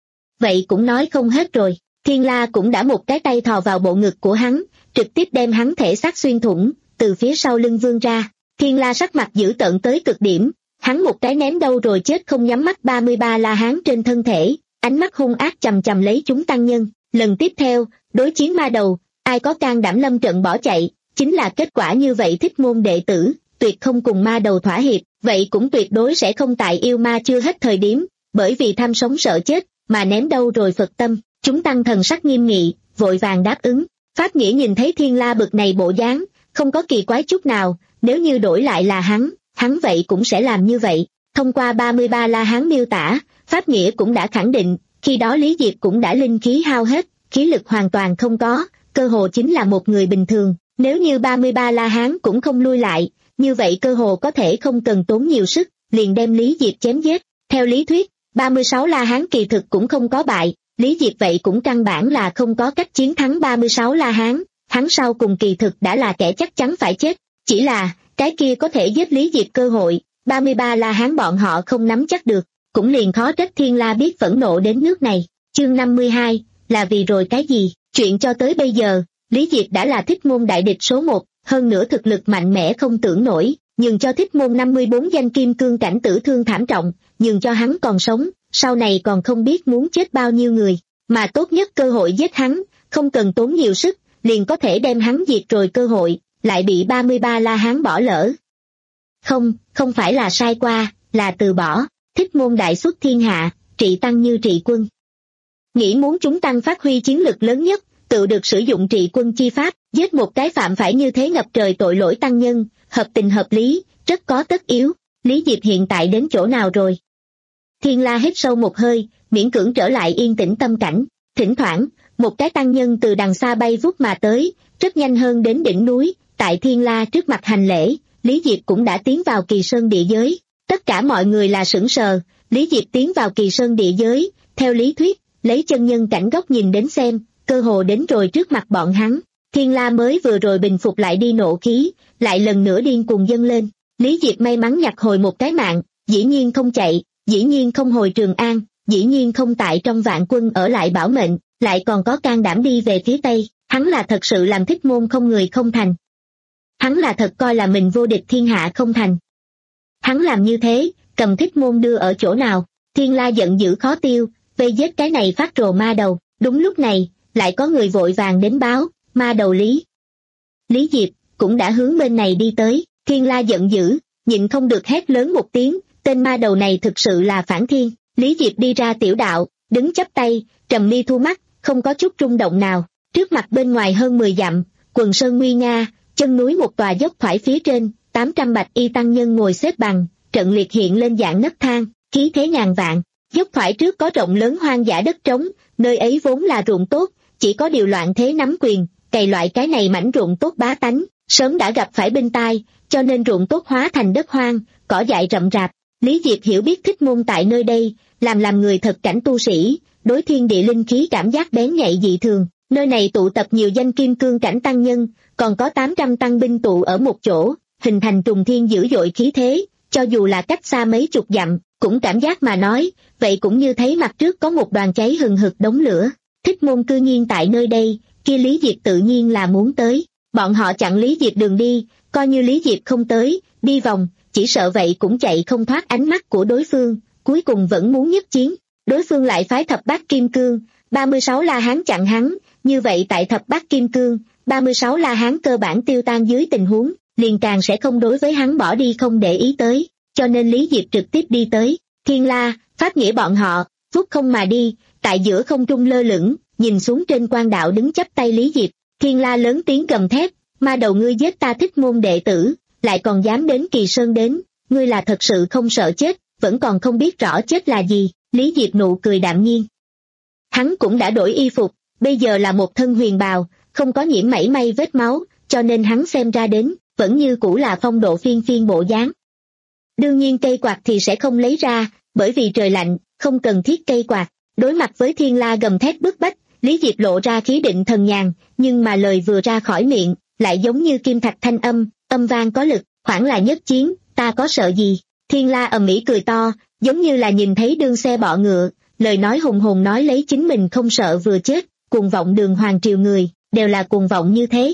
Vậy cũng nói không hết rồi, Thiên La cũng đã một cái tay thò vào bộ ngực của hắn, trực tiếp đem hắn thể xác xuyên thủng, từ phía sau lưng vươn ra. Thiên La sắc mặt dữ tợn tới cực điểm, hắn một cái ném đâu rồi chết không nhắm mắt ba mươi ba La Hán trên thân thể, ánh mắt hung ác chầm chầm lấy chúng tăng nhân. Lần tiếp theo, đối chiến ma đầu, ai có can đảm lâm trận bỏ chạy, chính là kết quả như vậy. Thích môn đệ tử, tuyệt không cùng ma đầu thỏa hiệp, vậy cũng tuyệt đối sẽ không tại yêu ma chưa hết thời điểm, bởi vì tham sống sợ chết, mà ném đâu rồi Phật tâm. Chúng tăng thần sắc nghiêm nghị, vội vàng đáp ứng. Pháp Nghĩa nhìn thấy Thiên La bực này bộ dáng, không có kỳ quái chút nào, nếu như đổi lại là hắn, hắn vậy cũng sẽ làm như vậy. Thông qua ba mươi ba La Hán miêu tả, Pháp Nghĩa cũng đã khẳng định, khi đó Lý Diệp cũng đã linh khí hao hết, khí lực hoàn toàn không có, cơ hồ chính là một người bình thường. Nếu như ba mươi ba La Hán cũng không lui lại, như vậy cơ hồ có thể không cần tốn nhiều sức, liền đem Lý Diệp chém giết. Theo lý thuyết, ba mươi sáu La Hán kỳ thực cũng không có bại, Lý Diệp vậy cũng căn bản là không có cách chiến thắng ba mươi sáu La Hán, hắn sau cùng kỳ thực đã là kẻ chắc chắn phải chết, chỉ là, cái kia có thể giết Lý Diệp cơ hội, ba mươi ba La Hán bọn họ không nắm chắc được, cũng liền khó trách Thiên La biết phẫn nộ đến nước này. Chương năm mươi hai, là vì rồi cái gì? Chuyện cho tới bây giờ, Lý Diệp đã là Thích môn đại địch số một, hơn nữa thực lực mạnh mẽ không tưởng nổi, nhưng cho Thích môn năm mươi bốn danh kim cương cảnh tử thương thảm trọng, nhưng cho hắn còn sống, sau này còn không biết muốn chết bao nhiêu người, mà tốt nhất cơ hội giết hắn, không cần tốn nhiều sức, liền có thể đem hắn diệt rồi cơ hội, lại bị ba mươi ba La Hán bỏ lỡ. Không, không phải là sai qua, là từ bỏ, Thích Môn đại xuất thiên hạ, trị tăng như trị quân. Nghĩ muốn chúng tăng phát huy chiến lực lớn nhất, tự được sử dụng trị quân chi pháp, giết một cái phạm phải như thế ngập trời tội lỗi tăng nhân, hợp tình hợp lý, rất có tất yếu. Lý Diệp hiện tại đến chỗ nào rồi? Thiên La hít sâu một hơi, miễn cưỡng trở lại yên tĩnh tâm cảnh, thỉnh thoảng, một cái tăng nhân từ đằng xa bay vút mà tới, rất nhanh hơn đến đỉnh núi, tại Thiên La trước mặt hành lễ, Lý Diệp cũng đã tiến vào Kỳ Sơn địa giới. Tất cả mọi người là sững sờ, Lý Diệp tiến vào Kỳ Sơn địa giới, theo lý thuyết, lấy chân nhân cảnh góc nhìn đến xem, cơ hồ đến rồi trước mặt bọn hắn. Thiên La mới vừa rồi bình phục lại đi nộ khí, lại lần nữa điên cuồng dâng lên. Lý Diệp may mắn nhặt hồi một cái mạng, dĩ nhiên không chạy, dĩ nhiên không hồi Trường An, dĩ nhiên không tại trong vạn quân ở lại bảo mệnh, lại còn có can đảm đi về phía Tây, hắn là thật sự làm Thích Môn không người không thành. Hắn là thật coi là mình vô địch thiên hạ không thành. Hắn làm như thế, cầm Thích Môn đưa ở chỗ nào? Thiên La giận dữ khó tiêu, vây giết cái này phát rồ ma đầu. Đúng lúc này, lại có người vội vàng đến báo, ma đầu Lý. Lý Diệp cũng đã hướng bên này đi tới. Thiên La giận dữ, nhịn không được hét lớn một tiếng, tên ma đầu này thực sự là phản thiên. Lý Diệp đi ra tiểu đạo, đứng chắp tay, trầm mi thu mắt, không có chút rung động nào. Trước mặt bên ngoài hơn mười dặm, quần sơn nguy nga, chân núi một tòa dốc thoải phía trên, tám trăm bạch y tăng nhân ngồi xếp bằng, trận liệt hiện lên dạng nấc thang, khí thế ngàn vạn. Dốc thoải trước có rộng lớn hoang dã đất trống, nơi ấy vốn là ruộng tốt, chỉ có điều loạn thế nắm quyền, cày loại cái này mảnh ruộng tốt bá tánh, sớm đã gặp phải binh tai, cho nên ruộng tốt hóa thành đất hoang, cỏ dại rậm rạp. Lý Diệp hiểu biết Thích Môn tại nơi đây, làm làm người thật cảnh tu sĩ, đối thiên địa linh khí cảm giác bén nhạy dị thường. Nơi này tụ tập nhiều danh kim cương cảnh tăng nhân, còn có tám trăm tăng binh tụ ở một chỗ, hình thành trùng thiên dữ dội khí thế, cho dù là cách xa mấy chục dặm, cũng cảm giác mà nói, vậy cũng như thấy mặt trước có một đoàn cháy hừng hực đống lửa. Thích Môn cư nhiên tại nơi đây, kia Lý Diệp tự nhiên là muốn tới. Bọn họ chặn Lý Diệp đường đi, coi như Lý Diệp không tới, đi vòng, chỉ sợ vậy cũng chạy không thoát ánh mắt của đối phương, cuối cùng vẫn muốn nhất chiến. Đối phương lại phái thập bát kim cương, ba mươi sáu La Hán chặn hắn, như vậy tại thập bát kim cương, ba mươi sáu La Hán cơ bản tiêu tan dưới tình huống, liền càng sẽ không đối với hắn bỏ đi không để ý tới, cho nên Lý Diệp trực tiếp đi tới. Thiên La, Pháp Nghĩa bọn họ, vút không mà đi, tại giữa không trung lơ lửng, nhìn xuống trên quan đạo đứng chắp tay Lý Diệp. Thiên La lớn tiếng gầm thét, ma đầu ngươi giết ta Thích Môn đệ tử, lại còn dám đến Kỳ Sơn đến, ngươi là thật sự không sợ chết, vẫn còn không biết rõ chết là gì. Lý Diệp nụ cười đạm nhiên. Hắn cũng đã đổi y phục, bây giờ là một thân huyền bào, không có nhiễm mảy may vết máu, cho nên hắn xem ra đến, vẫn như cũ là phong độ phiên phiên bộ dáng. Đương nhiên cây quạt thì sẽ không lấy ra, bởi vì trời lạnh, không cần thiết cây quạt. Đối mặt với Thiên La gầm thét bức bách, Lý Diệp lộ ra khí định thần nhàn, nhưng mà lời vừa ra khỏi miệng, lại giống như kim thạch thanh âm, âm vang có lực, khoảng là nhất chiến, ta có sợ gì? Thiên La ầm ĩ cười to, giống như là nhìn thấy đương xe bọ ngựa, lời nói hùng hùng nói lấy chính mình không sợ vừa chết, cuồng vọng đường hoàng triều người, đều là cuồng vọng như thế.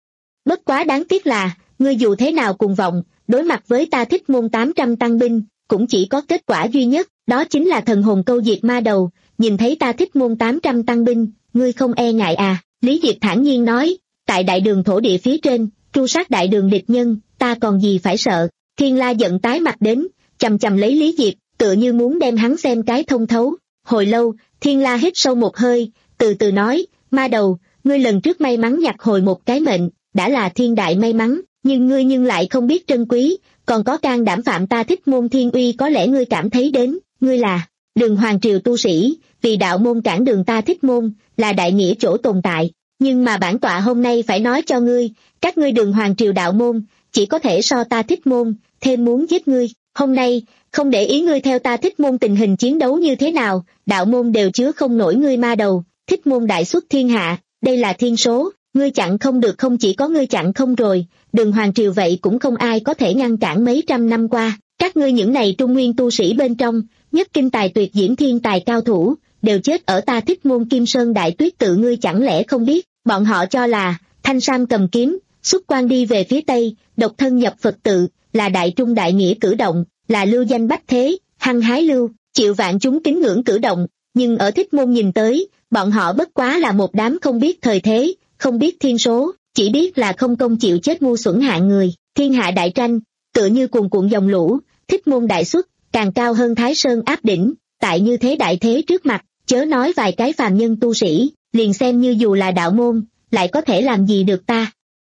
Bất quá đáng tiếc là, ngươi dù thế nào cuồng vọng, đối mặt với ta Thích Môn tám trăm tăng binh, cũng chỉ có kết quả duy nhất, đó chính là thần hồn câu diệt ma đầu. Nhìn thấy ta Thích Môn tám trăm tăng binh, ngươi không e ngại à? Lý Diệp thản nhiên nói, tại đại đường thổ địa phía trên, tru sát đại đường địch nhân, ta còn gì phải sợ? Thiên La giận tái mặt đến, chầm chầm lấy Lý Diệp, tựa như muốn đem hắn xem cái thông thấu. Hồi lâu, Thiên La hít sâu một hơi, từ từ nói, ma đầu, ngươi lần trước may mắn nhặt hồi một cái mệnh, đã là thiên đại may mắn, nhưng ngươi nhưng lại không biết trân quý, còn có can đảm phạm ta Thích Môn thiên uy, có lẽ ngươi cảm thấy đến, ngươi là Đường hoàng triều tu sĩ, vì đạo môn cản đường ta Thích Môn, là đại nghĩa chỗ tồn tại. Nhưng mà bản tọa hôm nay phải nói cho ngươi, các ngươi Đường hoàng triều đạo môn, chỉ có thể so ta Thích Môn, thêm muốn giết ngươi. Hôm nay, không để ý ngươi theo ta Thích Môn tình hình chiến đấu như thế nào, đạo môn đều chứa không nổi ngươi ma đầu. Thích Môn đại xuất thiên hạ, đây là thiên số, ngươi chặn không được, không chỉ có ngươi chặn không rồi, Đường hoàng triều vậy cũng không ai có thể ngăn cản. Mấy trăm năm qua, các ngươi những này trung nguyên tu sĩ bên trong, nhất kinh tài tuyệt diễm thiên tài cao thủ, đều chết ở ta Thích Môn Kim Sơn đại tuyết tự, ngươi chẳng lẽ không biết? Bọn họ cho là, thanh sam cầm kiếm, xuất quan đi về phía Tây, độc thân nhập Phật tự, là đại trung đại nghĩa cử động, là lưu danh bách thế, hăng hái lưu, Triệu Vạn chúng kính ngưỡng cử động, nhưng ở Thích Môn nhìn tới, bọn họ bất quá là một đám không biết thời thế, không biết thiên số, chỉ biết là không công chịu chết ngu xuẩn hạng người. Thiên hạ đại tranh, tựa như cuồn cuộn dòng lũ, Thích Môn đại xuất, càng cao hơn Thái Sơn áp đỉnh, tại như thế đại thế trước mặt, chớ nói vài cái phàm nhân tu sĩ, liền xem như dù là đạo môn, lại có thể làm gì được ta.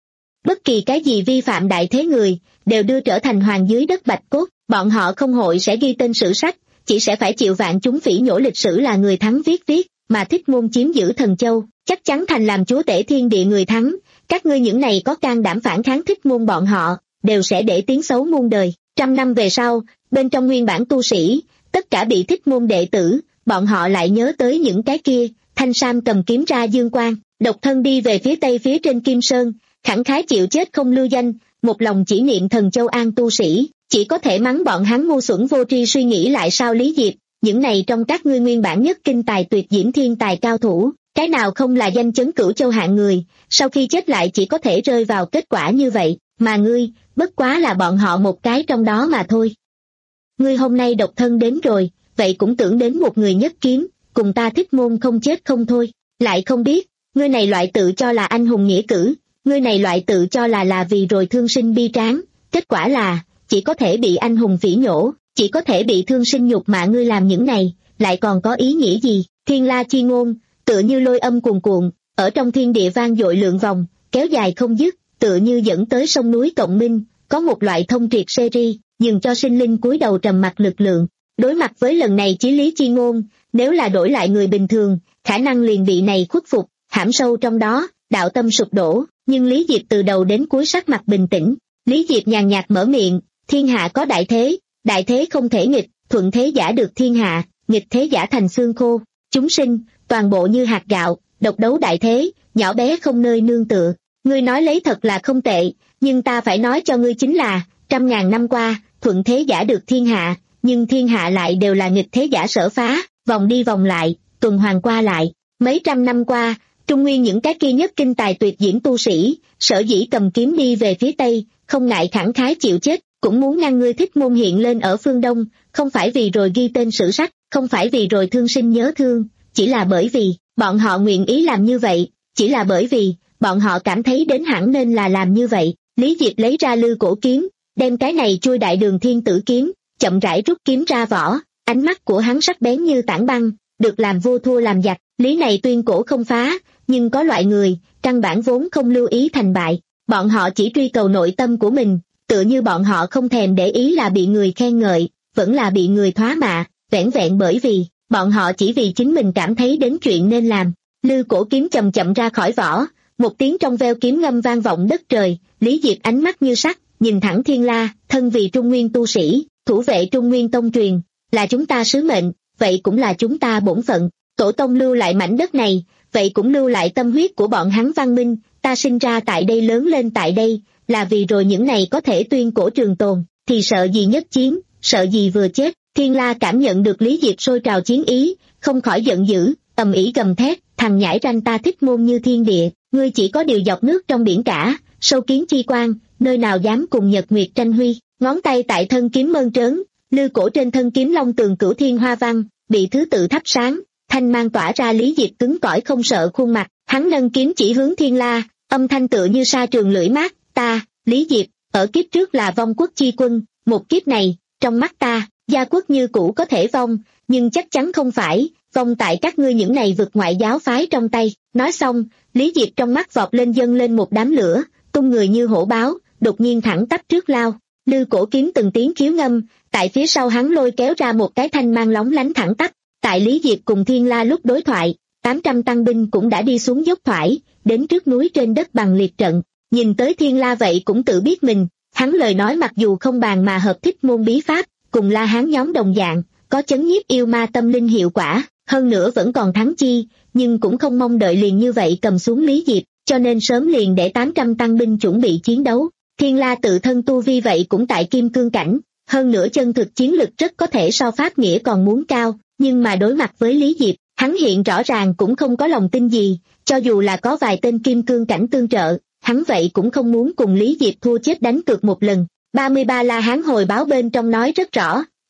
Bất kỳ cái gì vi phạm đại thế người, đều đưa trở thành hoàng dưới đất bạch cốt, bọn họ không hội sẽ ghi tên sử sách, chỉ sẽ phải chịu vạn chúng phỉ nhổ lịch sử là người thắng viết viết, mà Thích Môn chiếm giữ Thần Châu, chắc chắn thành làm chúa tể thiên địa người thắng, các ngươi những này có can đảm phản kháng Thích Môn bọn họ, đều sẽ để tiếng xấu muôn đời. Trăm năm về sau, bên trong nguyên bản tu sĩ, tất cả bị Thích Môn đệ tử, bọn họ lại nhớ tới những cái kia, thanh sam cầm kiếm ra dương quang, độc thân đi về phía tây phía trên Kim Sơn, khẳng khái chịu chết không lưu danh, một lòng chỉ niệm Thần Châu an tu sĩ, chỉ có thể mắng bọn hắn ngu xuẩn vô tri suy nghĩ lại sao Lý Diệp, những này trong các ngươi nguyên bản nhất kinh tài tuyệt diễm thiên tài cao thủ, cái nào không là danh chấn cửu châu hạng người, sau khi chết lại chỉ có thể rơi vào kết quả như vậy, mà ngươi, bất quá là bọn họ một cái trong đó mà thôi. Ngươi hôm nay độc thân đến rồi, vậy cũng tưởng đến một người nhất kiếm, cùng ta Thích Môn không chết không thôi, lại không biết, ngươi này loại tự cho là anh hùng nghĩa cử, ngươi này loại tự cho là là vì rồi thương sinh bi tráng, kết quả là, chỉ có thể bị anh hùng phỉ nhổ, chỉ có thể bị thương sinh nhục mạ. Ngươi làm những này, lại còn có ý nghĩa gì? Thiên la chi ngôn, tựa như lôi âm cuồn cuộn, ở trong thiên địa vang dội lượn vòng, kéo dài không dứt, tựa như dẫn tới sông núi cộng minh, có một loại thông triệt series, dừng cho sinh linh cúi đầu trầm mặc lực lượng. Đối mặt với lần này chí lý chi ngôn, nếu là đổi lại người bình thường, khả năng liền bị này khuất phục, hãm sâu trong đó, đạo tâm sụp đổ, nhưng Lý Diệp từ đầu đến cuối sắc mặt bình tĩnh. Lý Diệp nhàn nhạt mở miệng, thiên hạ có đại thế, đại thế không thể nghịch, thuận thế giả được thiên hạ, nghịch thế giả thành xương khô, chúng sinh, toàn bộ như hạt gạo, độc đấu đại thế, nhỏ bé không nơi nương tựa. Ngươi nói lấy thật là không tệ, nhưng ta phải nói cho ngươi chính là, trăm ngàn năm qua, thuận thế giả được thiên hạ, nhưng thiên hạ lại đều là nghịch thế giả sở phá, vòng đi vòng lại, tuần hoàn qua lại. Mấy trăm năm qua, Trung Nguyên những cái kia nhất kinh tài tuyệt diễm tu sĩ, sở dĩ cầm kiếm đi về phía Tây, không ngại khẳng khái chịu chết, cũng muốn ngăn ngươi Thích Môn hiện lên ở phương Đông, không phải vì rồi ghi tên sử sách, không phải vì rồi thương sinh nhớ thương, chỉ là bởi vì, bọn họ nguyện ý làm như vậy, chỉ là bởi vì, bọn họ cảm thấy đến hẳn nên là làm như vậy. Lý Diệp lấy ra lư cổ kiếm, đem cái này chui đại đường thiên tử kiếm, chậm rãi rút kiếm ra vỏ, ánh mắt của hắn sắc bén như tảng băng, được làm vua thua làm giặc, lý này tuyên cổ không phá, nhưng có loại người, căn bản vốn không lưu ý thành bại, bọn họ chỉ truy cầu nội tâm của mình, tựa như bọn họ không thèm để ý là bị người khen ngợi, vẫn là bị người thoá mạ, vẻn vẹn bởi vì, bọn họ chỉ vì chính mình cảm thấy đến chuyện nên làm. Lư cổ kiếm chậm chậm ra khỏi vỏ, một tiếng trong veo kiếm ngâm vang vọng đất trời, Lý Diệp ánh mắt như sắt, nhìn thẳng Thiên La, thân vì Trung Nguyên tu sĩ, thủ vệ Trung Nguyên tông truyền, là chúng ta sứ mệnh, vậy cũng là chúng ta bổn phận, tổ tông lưu lại mảnh đất này, vậy cũng lưu lại tâm huyết của bọn hắn văn minh, ta sinh ra tại đây lớn lên tại đây, là vì rồi những này có thể tuyên cổ trường tồn, thì sợ gì nhất chiến, sợ gì vừa chết. Thiên La cảm nhận được Lý Diệp sôi trào chiến ý, không khỏi giận dữ, ầm ĩ gầm thét, thằng nhãi ranh ta Thích Môn như thiên địa, ngươi chỉ có điều dọc nước trong biển cả, sâu kiến chi quan, nơi nào dám cùng nhật nguyệt tranh huy. Ngón tay tại thân kiếm mơn trớn, lư cổ trên thân kiếm long tường cửu thiên hoa văn, bị thứ tự thắp sáng, thanh mang tỏa ra. Lý Diệp cứng cỏi không sợ khuôn mặt, hắn nâng kiếm chỉ hướng Thiên La, âm thanh tựa như sa trường lưỡi mát, ta, Lý Diệp, ở kiếp trước là vong quốc chi quân, một kiếp này, trong mắt ta, gia quốc như cũ có thể vong, nhưng chắc chắn không phải, vong tại các ngươi những này vực ngoại giáo phái trong tay. Nói xong, Lý Diệp trong mắt vọt lên dâng lên một đám lửa, tung người như hổ báo, đột nhiên thẳng tắp trước lao. Lư cổ kiếm từng tiếng khiếu ngâm, tại phía sau hắn lôi kéo ra một cái thanh mang lóng lánh thẳng tắp. Tại Lý Diệp cùng Thiên La lúc đối thoại, tám trăm tăng binh cũng đã đi xuống dốc thoải, đến trước núi trên đất bằng liệt trận. Nhìn tới Thiên La vậy cũng tự biết mình, hắn lời nói mặc dù không bàn mà hợp Thích Môn bí pháp, cùng La Hán nhóm đồng dạng, có chấn nhiếp yêu ma tâm linh hiệu quả, hơn nữa vẫn còn thắng chi, nhưng cũng không mong đợi liền như vậy cầm xuống Lý Diệp, cho nên sớm liền để tám trăm tăng binh chuẩn bị chiến đấu. Thiên La tự thân tu vi vậy cũng tại kim cương cảnh, hơn nữa chân thực chiến lực rất có thể so pháp nghĩa còn muốn cao, nhưng mà đối mặt với Lý Diệp, hắn hiện rõ ràng cũng không có lòng tin gì, cho dù là có vài tên kim cương cảnh tương trợ, hắn vậy cũng không muốn cùng Lý Diệp thua chết đánh cược một lần. ba mươi ba La Hán hồi báo bên trong nói rất rõ,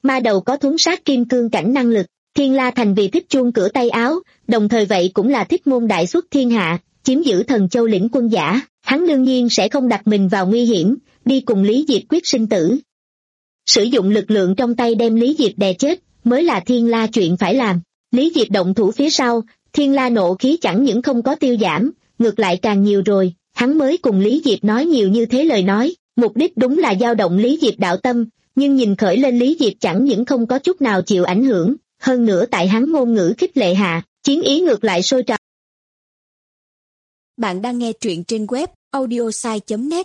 ma đầu có thuấn sát kim cương cảnh năng lực. Thiên La Thành vì thích chuông cửa tay áo, đồng thời vậy cũng là thích môn đại xuất thiên hạ, chiếm giữ Thần Châu lĩnh quân giả, hắn đương nhiên sẽ không đặt mình vào nguy hiểm, đi cùng Lý Diệp quyết sinh tử. Sử dụng lực lượng trong tay đem Lý Diệp đè chết, mới là Thiên La chuyện phải làm. Lý Diệp động thủ phía sau, Thiên La nộ khí chẳng những không có tiêu giảm, ngược lại càng nhiều rồi, hắn mới cùng Lý Diệp nói nhiều như thế lời nói, mục đích đúng là dao động Lý Diệp đạo tâm, nhưng nhìn khởi lên Lý Diệp chẳng những không có chút nào chịu ảnh hưởng, hơn nữa tại hắn ngôn ngữ khích lệ hạ, chiến ý ngược lại sôi trào. Bạn đang nghe truyện trên web audiosai chấm net.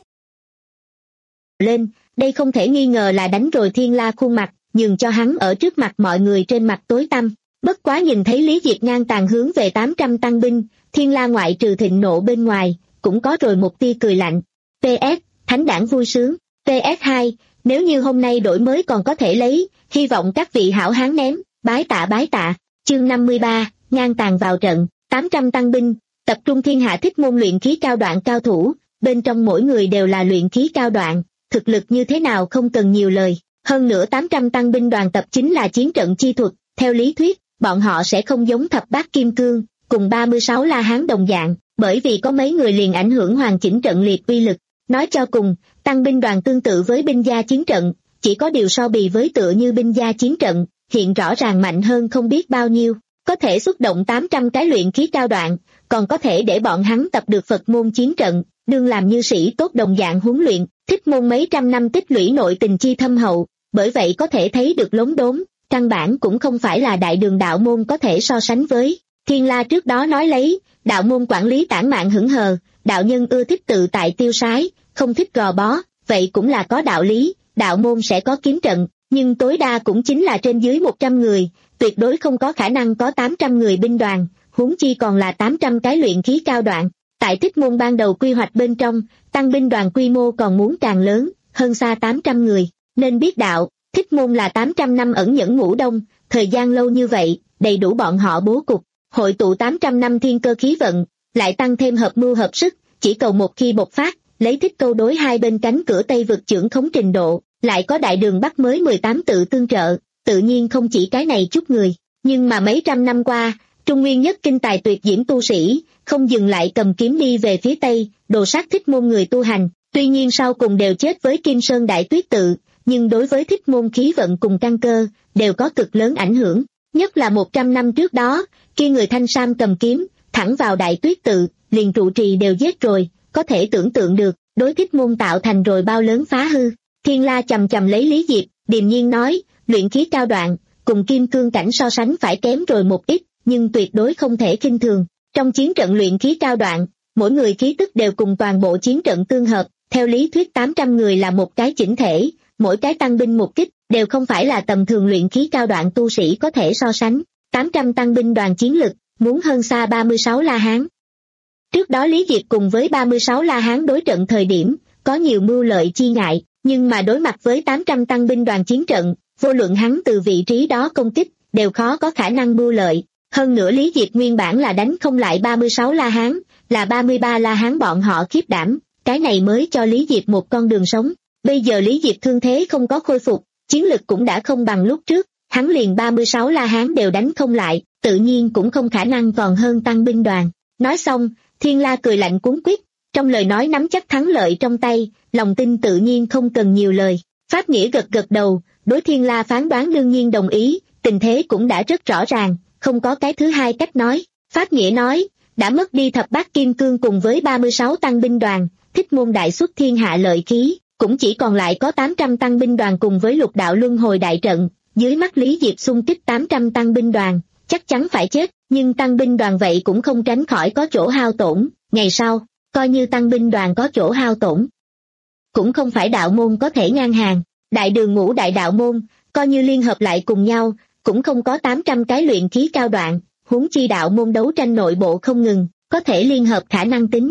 Lên, đây không thể nghi ngờ là đánh rồi Thiên La khuôn mặt, nhường cho hắn ở trước mặt mọi người trên mặt tối tăm. Bất quá nhìn thấy Lý Diệp ngang tàn hướng về tám trăm tăng binh, Thiên La ngoại trừ thịnh nộ bên ngoài, cũng có rồi một tia cười lạnh. pê ét, thánh đảng vui sướng. pê ét hai, nếu như hôm nay đổi mới còn có thể lấy, hy vọng các vị hảo hán ném, bái tạ bái tạ. Chương năm mươi ba, ngang tàn vào trận, tám trăm tăng binh, tập trung thiên hạ thích môn luyện khí cao đoạn cao thủ, bên trong mỗi người đều là luyện khí cao đoạn, thực lực như thế nào không cần nhiều lời. Hơn nữa tám trăm tăng binh đoàn tập chính là chiến trận chi thuật, theo lý thuyết, bọn họ sẽ không giống thập bát kim cương, cùng ba mươi sáu la hán đồng dạng, bởi vì có mấy người liền ảnh hưởng hoàn chỉnh trận liệt uy lực. Nói cho cùng, tăng binh đoàn tương tự với binh gia chiến trận, chỉ có điều so bì với tựa như binh gia chiến trận, hiện rõ ràng mạnh hơn không biết bao nhiêu, có thể xuất động tám trăm cái luyện khí cao đoạn, còn có thể để bọn hắn tập được Phật môn chiến trận, đương làm như sĩ tốt đồng dạng huấn luyện, thích môn mấy trăm năm tích lũy nội tình chi thâm hậu, bởi vậy có thể thấy được lốm đốm, căn bản cũng không phải là đại đường đạo môn có thể so sánh với. Thiên La trước đó nói lấy, đạo môn quản lý tản mạn hững hờ, đạo nhân ưa thích tự tại tiêu sái, không thích gò bó, vậy cũng là có đạo lý, đạo môn sẽ có kiếm trận, nhưng tối đa cũng chính là trên dưới một trăm người, tuyệt đối không có khả năng có tám trăm người binh đoàn, huống chi còn là tám trăm cái luyện khí cao đoạn. Tại thích môn ban đầu quy hoạch bên trong, tăng binh đoàn quy mô còn muốn càng lớn, hơn xa tám trăm người, nên biết đạo, thích môn là tám trăm năm ẩn nhẫn ngủ đông, thời gian lâu như vậy, đầy đủ bọn họ bố cục, hội tụ tám trăm năm thiên cơ khí vận, lại tăng thêm hợp mưu hợp sức, chỉ cầu một khi bộc phát, lấy thích câu đối hai bên cánh cửa Tây vực trưởng khống trình độ, lại có đại đường Bắc mới mười tám tự tương trợ, tự nhiên không chỉ cái này chút người, nhưng mà mấy trăm năm qua, Trung Nguyên nhất kinh tài tuyệt diễm tu sĩ, không dừng lại cầm kiếm đi về phía Tây, đồ sát thích môn người tu hành, tuy nhiên sau cùng đều chết với Kim Sơn Đại Tuyết Tự, nhưng đối với thích môn khí vận cùng căn cơ, đều có cực lớn ảnh hưởng, nhất là một trăm năm trước đó, khi người Thanh Sam cầm kiếm, thẳng vào Đại Tuyết Tự, liền trụ trì đều giết rồi, có thể tưởng tượng được, đối thích môn tạo thành rồi bao lớn phá hư. Thiên La chầm chầm lấy Lý Diệp, điềm nhiên nói, luyện khí cao đoạn, cùng kim cương cảnh so sánh phải kém rồi một ít, nhưng tuyệt đối không thể khinh thường. Trong chiến trận luyện khí cao đoạn, mỗi người khí tức đều cùng toàn bộ chiến trận tương hợp, theo lý thuyết tám trăm người là một cái chỉnh thể, mỗi cái tăng binh một kích, đều không phải là tầm thường luyện khí cao đoạn tu sĩ có thể so sánh. tám trăm tăng binh đoàn chiến lực, muốn hơn xa ba mươi sáu La Hán. Trước đó Lý Diệp cùng với ba mươi sáu La Hán đối trận thời điểm, có nhiều mưu lợi chi ngại, nhưng mà đối mặt với tám trăm tăng binh đoàn chiến trận, vô luận hắn từ vị trí đó công kích, đều khó có khả năng mưu lợi. Hơn nữa Lý Diệp nguyên bản là đánh không lại ba mươi sáu La Hán, là ba mươi ba La Hán bọn họ khiếp đảm, cái này mới cho Lý Diệp một con đường sống. Bây giờ Lý Diệp thương thế không có khôi phục, chiến lực cũng đã không bằng lúc trước, hắn liền ba mươi sáu La Hán đều đánh không lại, tự nhiên cũng không khả năng còn hơn tăng binh đoàn. Nói xong, Thiên La cười lạnh cuống quýt, trong lời nói nắm chắc thắng lợi trong tay, lòng tin tự nhiên không cần nhiều lời. Pháp Nghĩa gật gật đầu, đối Thiên La phán đoán đương nhiên đồng ý, tình thế cũng đã rất rõ ràng, không có cái thứ hai cách nói. Pháp Nghĩa nói, đã mất đi thập bát kim cương cùng với ba mươi sáu tăng binh đoàn, thích môn đại xuất thiên hạ lợi khí, cũng chỉ còn lại có tám trăm tăng binh đoàn cùng với lục đạo luân hồi đại trận, dưới mắt Lý Diệp xung kích tám trăm tăng binh đoàn, chắc chắn phải chết, nhưng tăng binh đoàn vậy cũng không tránh khỏi có chỗ hao tổn, ngày sau, coi như tăng binh đoàn có chỗ hao tổn. Cũng không phải đạo môn có thể ngang hàng, đại đường ngũ đại đạo môn, coi như liên hợp lại cùng nhau, cũng không có tám trăm cái luyện khí cao đoạn, huống chi đạo môn đấu tranh nội bộ không ngừng, có thể liên hợp khả năng tính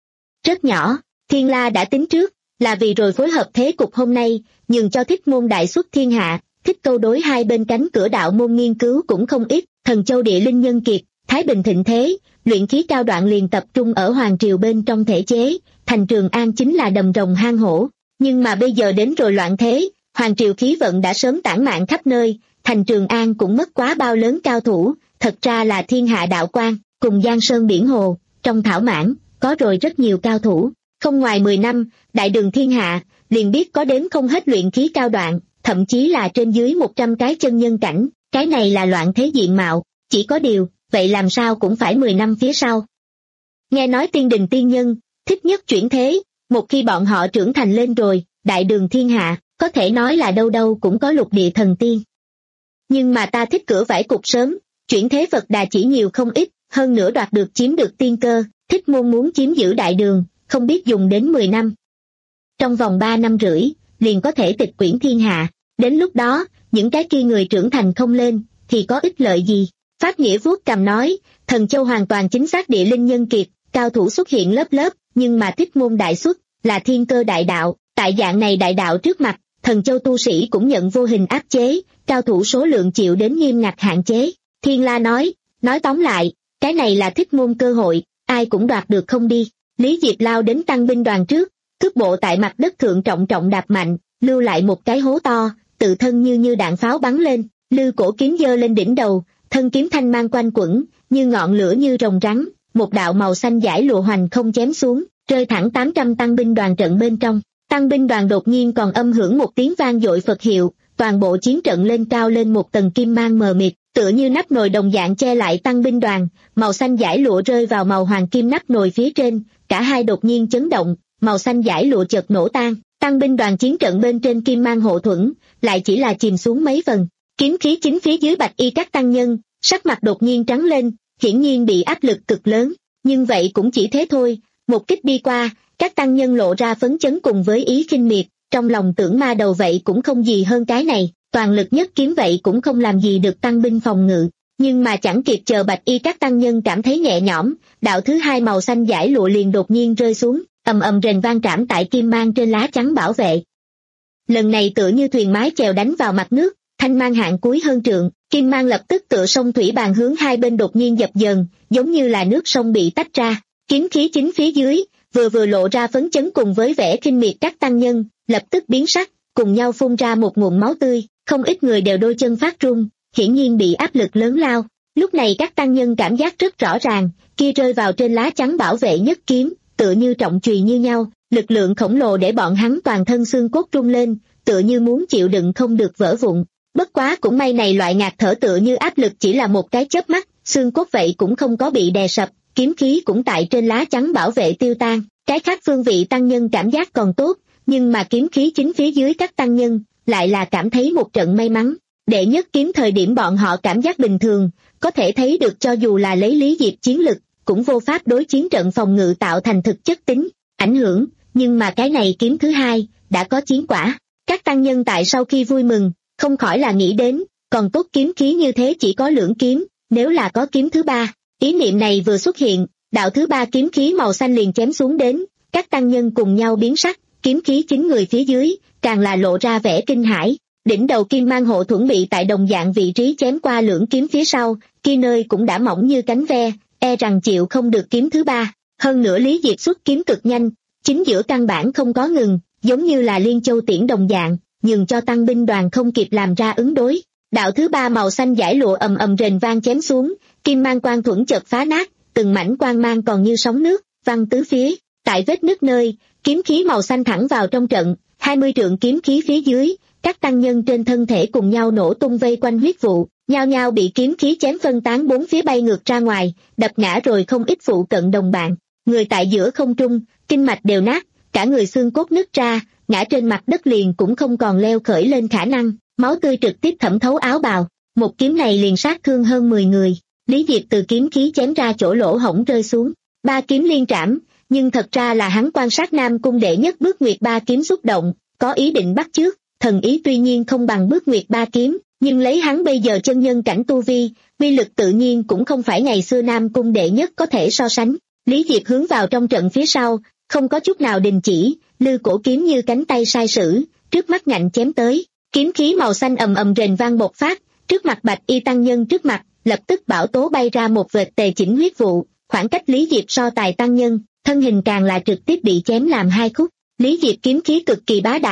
rất nhỏ. Thiên La đã tính trước, là vì rồi phối hợp thế cục hôm nay, nhường cho thích môn đại xuất thiên hạ, thích câu đối hai bên cánh cửa đạo môn nghiên cứu cũng không ít, Thần Châu địa linh nhân kiệt, Thái Bình thịnh thế, luyện khí cao đoạn liền tập trung ở hoàng triều bên trong thể chế, thành Trường An chính là đầm rồng hang hổ, nhưng mà bây giờ đến rồi loạn thế, Hoàng triều khí vận đã sớm tản mạn khắp nơi, thành Trường An cũng mất quá bao lớn cao thủ, thật ra là thiên hạ đạo quan, cùng Giang Sơn biển hồ, trong thảo mãn, có rồi rất nhiều cao thủ, không ngoài mười năm, đại đường thiên hạ, liền biết có đếm không hết luyện khí cao đoạn, thậm chí là trên dưới một trăm cái chân nhân cảnh, cái này là loạn thế diện mạo, chỉ có điều, vậy làm sao cũng phải mười năm phía sau. Nghe nói tiên đình tiên nhân, thích nhất chuyển thế, một khi bọn họ trưởng thành lên rồi, đại đường thiên hạ, có thể nói là đâu đâu cũng có lục địa thần tiên. Nhưng mà ta thích cửa vải cục sớm, chuyển thế Phật Đà chỉ nhiều không ít, hơn nữa đoạt được chiếm được tiên cơ, thích môn muốn chiếm giữ đại đường, không biết dùng đến mười năm. Trong vòng ba năm rưỡi, liền có thể tịch quyển thiên hạ, đến lúc đó, những cái kia người trưởng thành không lên, thì có ích lợi gì? Pháp Nghĩa vuốt cằm nói, Thần Châu hoàn toàn chính xác địa linh nhân kiệt, cao thủ xuất hiện lớp lớp, nhưng mà thích môn đại xuất, là thiên cơ đại đạo, tại dạng này đại đạo trước mặt, Thần Châu tu sĩ cũng nhận vô hình áp chế, cao thủ số lượng chịu đến nghiêm ngặt hạn chế. Thiên La nói, nói tóm lại, cái này là thích môn cơ hội, ai cũng đoạt được không đi. Lý Diệp lao đến tăng binh đoàn trước, cước bộ tại mặt đất thượng trọng trọng đạp mạnh, lưu lại một cái hố to, tự thân như như đạn pháo bắn lên, lư cổ kiếm giơ lên đỉnh đầu, thân kiếm thanh mang quanh quẩn, như ngọn lửa như rồng rắn, một đạo màu xanh dải lụa hoành không chém xuống, rơi thẳng tám trăm tăng binh đoàn trận bên trong. Tăng binh đoàn đột nhiên còn âm hưởng một tiếng vang dội Phật hiệu, toàn bộ chiến trận lên cao lên một tầng kim mang mờ mịt, tựa như nắp nồi đồng dạng che lại tăng binh đoàn, màu xanh dải lụa rơi vào màu hoàng kim nắp nồi phía trên, cả hai đột nhiên chấn động, màu xanh dải lụa chợt nổ tan, tăng binh đoàn chiến trận bên trên kim mang hộ thuẫn, lại chỉ là chìm xuống mấy phần. Kiếm khí chính phía dưới bạch y các tăng nhân, sắc mặt đột nhiên trắng lên, hiển nhiên bị áp lực cực lớn, nhưng vậy cũng chỉ thế thôi, một kích đi qua, các tăng nhân lộ ra phấn chấn cùng với ý khinh miệt, trong lòng tưởng ma đầu vậy cũng không gì hơn cái này, toàn lực nhất kiếm vậy cũng không làm gì được tăng binh phòng ngự, nhưng mà chẳng kịp chờ bạch y các tăng nhân cảm thấy nhẹ nhõm, đạo thứ hai màu xanh dải lụa liền đột nhiên rơi xuống, ầm ầm rền vang trảm tại kim mang trên lá chắn bảo vệ. Lần này tựa như thuyền mái chèo đánh vào mặt nước, thanh mang hạng cuối hơn trượng, kim mang lập tức tựa sông thủy bàn hướng hai bên đột nhiên dập dờn, giống như là nước sông bị tách ra, kiếm khí chính phía dưới, vừa vừa lộ ra phấn chấn cùng với vẻ khinh miệt các tăng nhân, lập tức biến sắc, cùng nhau phun ra một ngụm máu tươi, không ít người đều đôi chân phát run, hiển nhiên bị áp lực lớn lao. Lúc này các tăng nhân cảm giác rất rõ ràng, kia rơi vào trên lá chắn bảo vệ nhất kiếm, tựa như trọng chùy như nhau, lực lượng khổng lồ để bọn hắn toàn thân xương cốt rung lên, tựa như muốn chịu đựng không được vỡ vụn. Bất quá cũng may này loại ngạt thở tựa như áp lực chỉ là một cái chớp mắt, xương cốt vậy cũng không có bị đè sập, kiếm khí cũng tại trên lá chắn bảo vệ tiêu tan. Cái khác phương vị tăng nhân cảm giác còn tốt, nhưng mà kiếm khí chính phía dưới các tăng nhân, lại là cảm thấy một trận may mắn. Đệ nhất kiếm thời điểm bọn họ cảm giác bình thường, có thể thấy được cho dù là lấy Lý Diệp chiến lực, cũng vô pháp đối chiến trận phòng ngự tạo thành thực chất tính, ảnh hưởng, nhưng mà cái này kiếm thứ hai, đã có chiến quả. Các tăng nhân tại sau khi vui mừng, không khỏi là nghĩ đến, còn tốt kiếm khí như thế chỉ có lưỡng kiếm, nếu là có kiếm thứ ba, ý niệm này vừa xuất hiện, đạo thứ ba kiếm khí màu xanh liền chém xuống đến, các tăng nhân cùng nhau biến sắc, kiếm khí chính người phía dưới, càng là lộ ra vẻ kinh hãi. Đỉnh đầu kim mang hộ thuẫn bị tại đồng dạng vị trí chém qua lưỡng kiếm phía sau, kia nơi cũng đã mỏng như cánh ve, e rằng chịu không được kiếm thứ ba. Hơn nữa Lý Diệp xuất kiếm cực nhanh, chính giữa căn bản không có ngừng, giống như là liên châu tiễn đồng dạng, nhường cho tăng binh đoàn không kịp làm ra ứng đối. Đạo thứ ba màu xanh dải lụa ầm ầm rền vang chém xuống, kim mang quang thuẫn chợt phá nát, từng mảnh quang mang còn như sóng nước, văng tứ phía. Tại vết nứt nơi, kiếm khí màu xanh thẳng vào trong trận, hai mươi trượng kiếm khí phía dưới, các tăng nhân trên thân thể cùng nhau nổ tung vây quanh huyết vụ, nhao nhao bị kiếm khí chém phân tán bốn phía bay ngược ra ngoài, đập ngã rồi không ít phụ cận đồng bạn. Người tại giữa không trung, kinh mạch đều nát, cả người xương cốt nứt ra, ngã trên mặt đất liền cũng không còn leo khởi lên khả năng, máu tươi trực tiếp thẩm thấu áo bào. Một kiếm này liền sát thương hơn mười người, Lý Diệp từ kiếm khí chém ra chỗ lỗ hổng rơi xuống, ba kiếm liên trảm, nhưng thật ra là hắn quan sát Nam Cung đệ nhất bước nguyệt ba kiếm xúc động, có ý định bắt chước, thần ý tuy nhiên không bằng bước nguyệt ba kiếm, nhưng lấy hắn bây giờ chân nhân cảnh tu vi, uy lực tự nhiên cũng không phải ngày xưa Nam Cung đệ nhất có thể so sánh. Lý Diệp hướng vào trong trận phía sau, không có chút nào đình chỉ, lư cổ kiếm như cánh tay sai sử, trước mắt ngạnh chém tới, kiếm khí màu xanh ầm ầm rền vang bộc phát, trước mặt bạch y tăng nhân trước mặt, lập tức bão tố bay ra một vệt tề chỉnh huyết vụ, khoảng cách Lý Diệp so tài tăng nhân, thân hình càng là trực tiếp bị chém làm hai khúc. Lý Diệp kiếm khí cực kỳ bá đạo,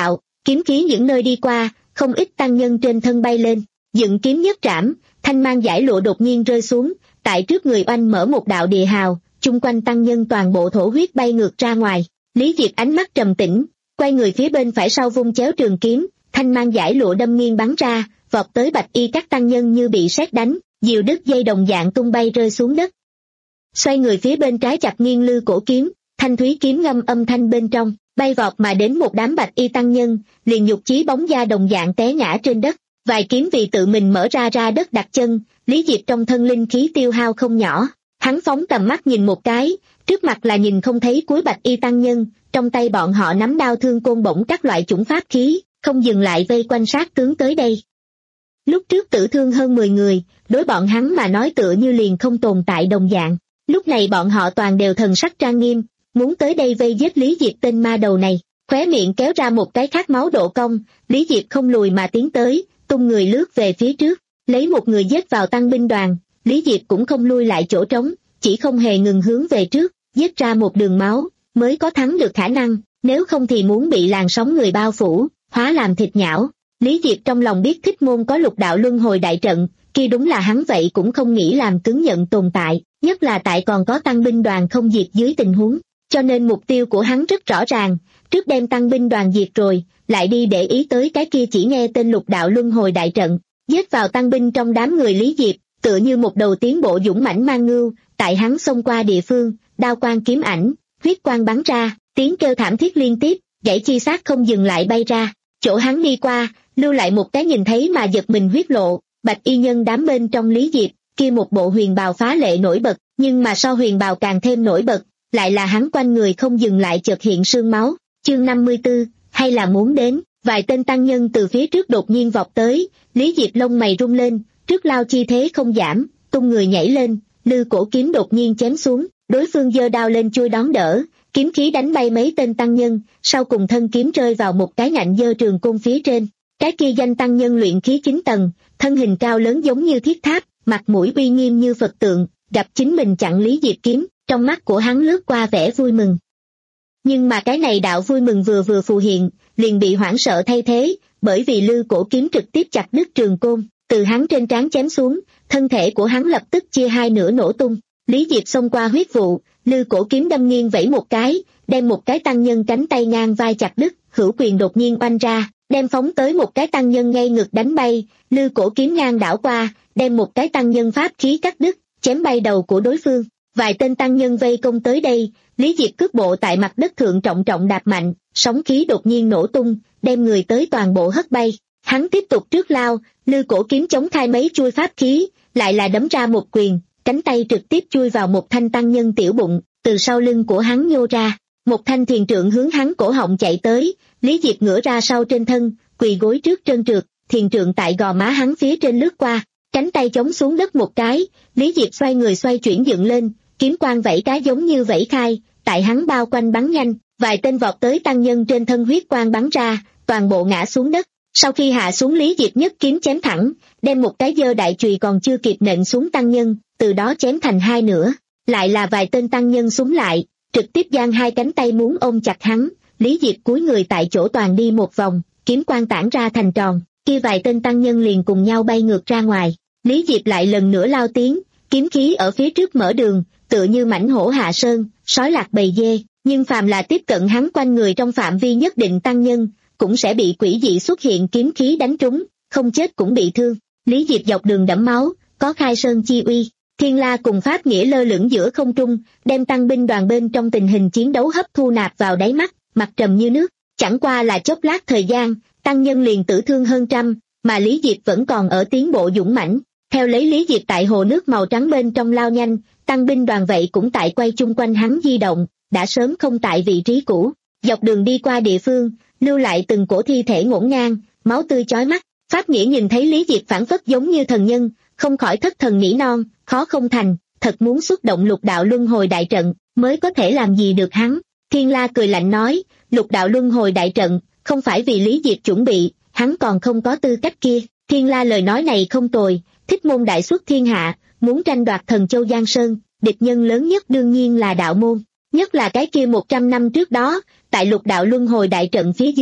kiếm khí những nơi đi qua, không ít tăng nhân trên thân bay lên, dựng kiếm nhất trảm, thanh mang giải lụa đột nhiên rơi xuống, tại trước người oanh mở một đạo địa hào, chung quanh tăng nhân toàn bộ thổ huyết bay ngược ra ngoài. Lý Diệp ánh mắt trầm tĩnh, quay người phía bên phải sau vung chéo trường kiếm, thanh mang giải lụa đâm nghiêng bắn ra, vọt tới bạch y các tăng nhân như bị sét đánh, diều đứt dây đồng dạng tung bay rơi xuống đất. Xoay người phía bên trái chặt nghiêng lư cổ kiếm, thanh thúy kiếm ngâm âm thanh bên trong, bay vọt mà đến một đám bạch y tăng nhân, liền nhục chí bóng da đồng dạng té ngã trên đất. Vài kiếm vì tự mình mở ra ra đất đặt chân, Lý Diệp trong thân linh khí tiêu hao không nhỏ. Hắn phóng tầm mắt nhìn một cái, trước mặt là nhìn không thấy cuối bạch y tăng nhân, trong tay bọn họ nắm đao thương côn bổng các loại chủng pháp khí, không dừng lại vây quanh sát tướng tới đây. Lúc trước tử thương hơn mười người, đối bọn hắn mà nói tựa như liền không tồn tại đồng dạng. Lúc này bọn họ toàn đều thần sắc trang nghiêm, muốn tới đây vây giết Lý Diệp tên ma đầu này. Khóe miệng kéo ra một cái khát máu độ cong, Lý Diệp không lùi mà tiến tới, tung người lướt về phía trước, lấy một người giết vào tăng binh đoàn. Lý Diệp cũng không lui lại chỗ trống, chỉ không hề ngừng hướng về trước, giết ra một đường máu, mới có thắng được khả năng, nếu không thì muốn bị làn sóng người bao phủ, hóa làm thịt nhão. Lý Diệp trong lòng biết Thích Môn có lục đạo luân hồi đại trận, kia đúng là hắn vậy cũng không nghĩ làm tướng nhận tồn tại, nhất là tại còn có tăng binh đoàn không diệt dưới tình huống, cho nên mục tiêu của hắn rất rõ ràng, trước đem tăng binh đoàn diệt rồi, lại đi để ý tới cái kia chỉ nghe tên lục đạo luân hồi đại trận, giết vào tăng binh trong đám người Lý Diệp, tựa như một đầu tiến bộ dũng mãnh mang ngưu, tại hắn xông qua địa phương, đao quang kiếm ảnh, huyết quang bắn ra, tiếng kêu thảm thiết liên tiếp, gãy chi xác không dừng lại bay ra, chỗ hắn đi qua, lưu lại một cái nhìn thấy mà giật mình huyết lộ, bạch y nhân đám bên trong Lý Diệp, kia một bộ huyền bào phá lệ nổi bật, nhưng mà so huyền bào càng thêm nổi bật, lại là hắn quanh người không dừng lại chợt hiện sương máu. Chương năm mươi tư, hay là muốn đến, vài tên tăng nhân từ phía trước đột nhiên vọt tới, Lý Diệp lông mày rung lên, trước lao chi thế không giảm, tung người nhảy lên, lư cổ kiếm đột nhiên chém xuống, đối phương giơ đao lên chui đón đỡ, kiếm khí đánh bay mấy tên tăng nhân, sau cùng thân kiếm rơi vào một cái ngạnh giơ trường côn phía trên. Cái kia danh tăng nhân luyện khí chín tầng, thân hình cao lớn giống như thiết tháp, mặt mũi uy nghiêm như Phật tượng, gặp chính mình chặn Lý Diệp kiếm, trong mắt của hắn lướt qua vẻ vui mừng. Nhưng mà cái này đạo vui mừng vừa vừa phù hiện, liền bị hoảng sợ thay thế, bởi vì lư cổ kiếm trực tiếp chặt đứt trường côn, từ hắn trên trán chém xuống, thân thể của hắn lập tức chia hai nửa nổ tung. Lý Diệp xông qua huyết vụ, lư cổ kiếm đâm nghiêng vẫy một cái, đem một cái tăng nhân cánh tay ngang vai chặt đứt, hữu quyền đột nhiên oanh ra, đem phóng tới một cái tăng nhân ngay ngực đánh bay, lư cổ kiếm ngang đảo qua, đem một cái tăng nhân pháp khí cắt đứt, chém bay đầu của đối phương. Vài tên tăng nhân vây công tới đây, Lý Diệp cước bộ tại mặt đất thượng trọng trọng đạp mạnh, sóng khí đột nhiên nổ tung, đem người tới toàn bộ hất bay. Hắn tiếp tục trước lao, lư cổ kiếm chống khai mấy chui pháp khí, lại là đấm ra một quyền, cánh tay trực tiếp chui vào một thanh tăng nhân tiểu bụng, từ sau lưng của hắn nhô ra, một thanh thiền trượng hướng hắn cổ họng chạy tới, Lý Diệp ngửa ra sau trên thân, quỳ gối trước trơn trượt, thiền trượng tại gò má hắn phía trên lướt qua, cánh tay chống xuống đất một cái, Lý Diệp xoay người xoay chuyển dựng lên, kiếm quang vẫy cá giống như vẫy khai, tại hắn bao quanh bắn nhanh, vài tên vọt tới tăng nhân trên thân huyết quang bắn ra, toàn bộ ngã xuống đất. Sau khi hạ xuống Lý Diệp nhất kiếm chém thẳng, đem một cái giơ đại chùy còn chưa kịp nện xuống tăng nhân, từ đó chém thành hai nửa. Lại là vài tên tăng nhân súng lại, trực tiếp giang hai cánh tay muốn ôm chặt hắn, Lý Diệp cúi người tại chỗ toàn đi một vòng, kiếm quang tản ra thành tròn, kia vài tên tăng nhân liền cùng nhau bay ngược ra ngoài. Lý Diệp lại lần nữa lao tiến, kiếm khí ở phía trước mở đường, tựa như mãnh hổ hạ sơn, sói lạc bầy dê, nhưng phàm là tiếp cận hắn quanh người trong phạm vi nhất định tăng nhân, cũng sẽ bị quỷ dị xuất hiện kiếm khí đánh trúng, không chết cũng bị thương. Lý Diệp dọc đường đẫm máu, có khai sơn chi uy, thiên la cùng pháp nghĩa lơ lửng giữa không trung, đem tăng binh đoàn bên trong tình hình chiến đấu hấp thu nạp vào đáy mắt, mặt trầm như nước. Chẳng qua là chốc lát thời gian, tăng nhân liền tử thương hơn trăm, mà Lý Diệp vẫn còn ở tiến bộ dũng mãnh. Theo lấy Lý Diệp tại hồ nước màu trắng bên trong lao nhanh, tăng binh đoàn vậy cũng tại quay chung quanh hắn di động, đã sớm không tại vị trí cũ. Dọc đường đi qua địa phương, lưu lại từng cổ thi thể ngổn ngang, máu tươi chói mắt. Pháp Nghĩa nhìn thấy Lý Diệp phản phất giống như thần nhân, không khỏi thất thần nỉ non, khó không thành, thật muốn xuất động lục đạo luân hồi đại trận, mới có thể làm gì được hắn. Thiên La cười lạnh nói, lục đạo luân hồi đại trận, không phải vì Lý Diệp chuẩn bị, hắn còn không có tư cách kia. Thiên La lời nói này không tồi, Thích Môn đại xuất thiên hạ, muốn tranh đoạt thần châu Giang Sơn, địch nhân lớn nhất đương nhiên là đạo môn. Nhất là cái kia một trăm năm trước đó, tại lục đạo luân hồi đại trận phía dưới,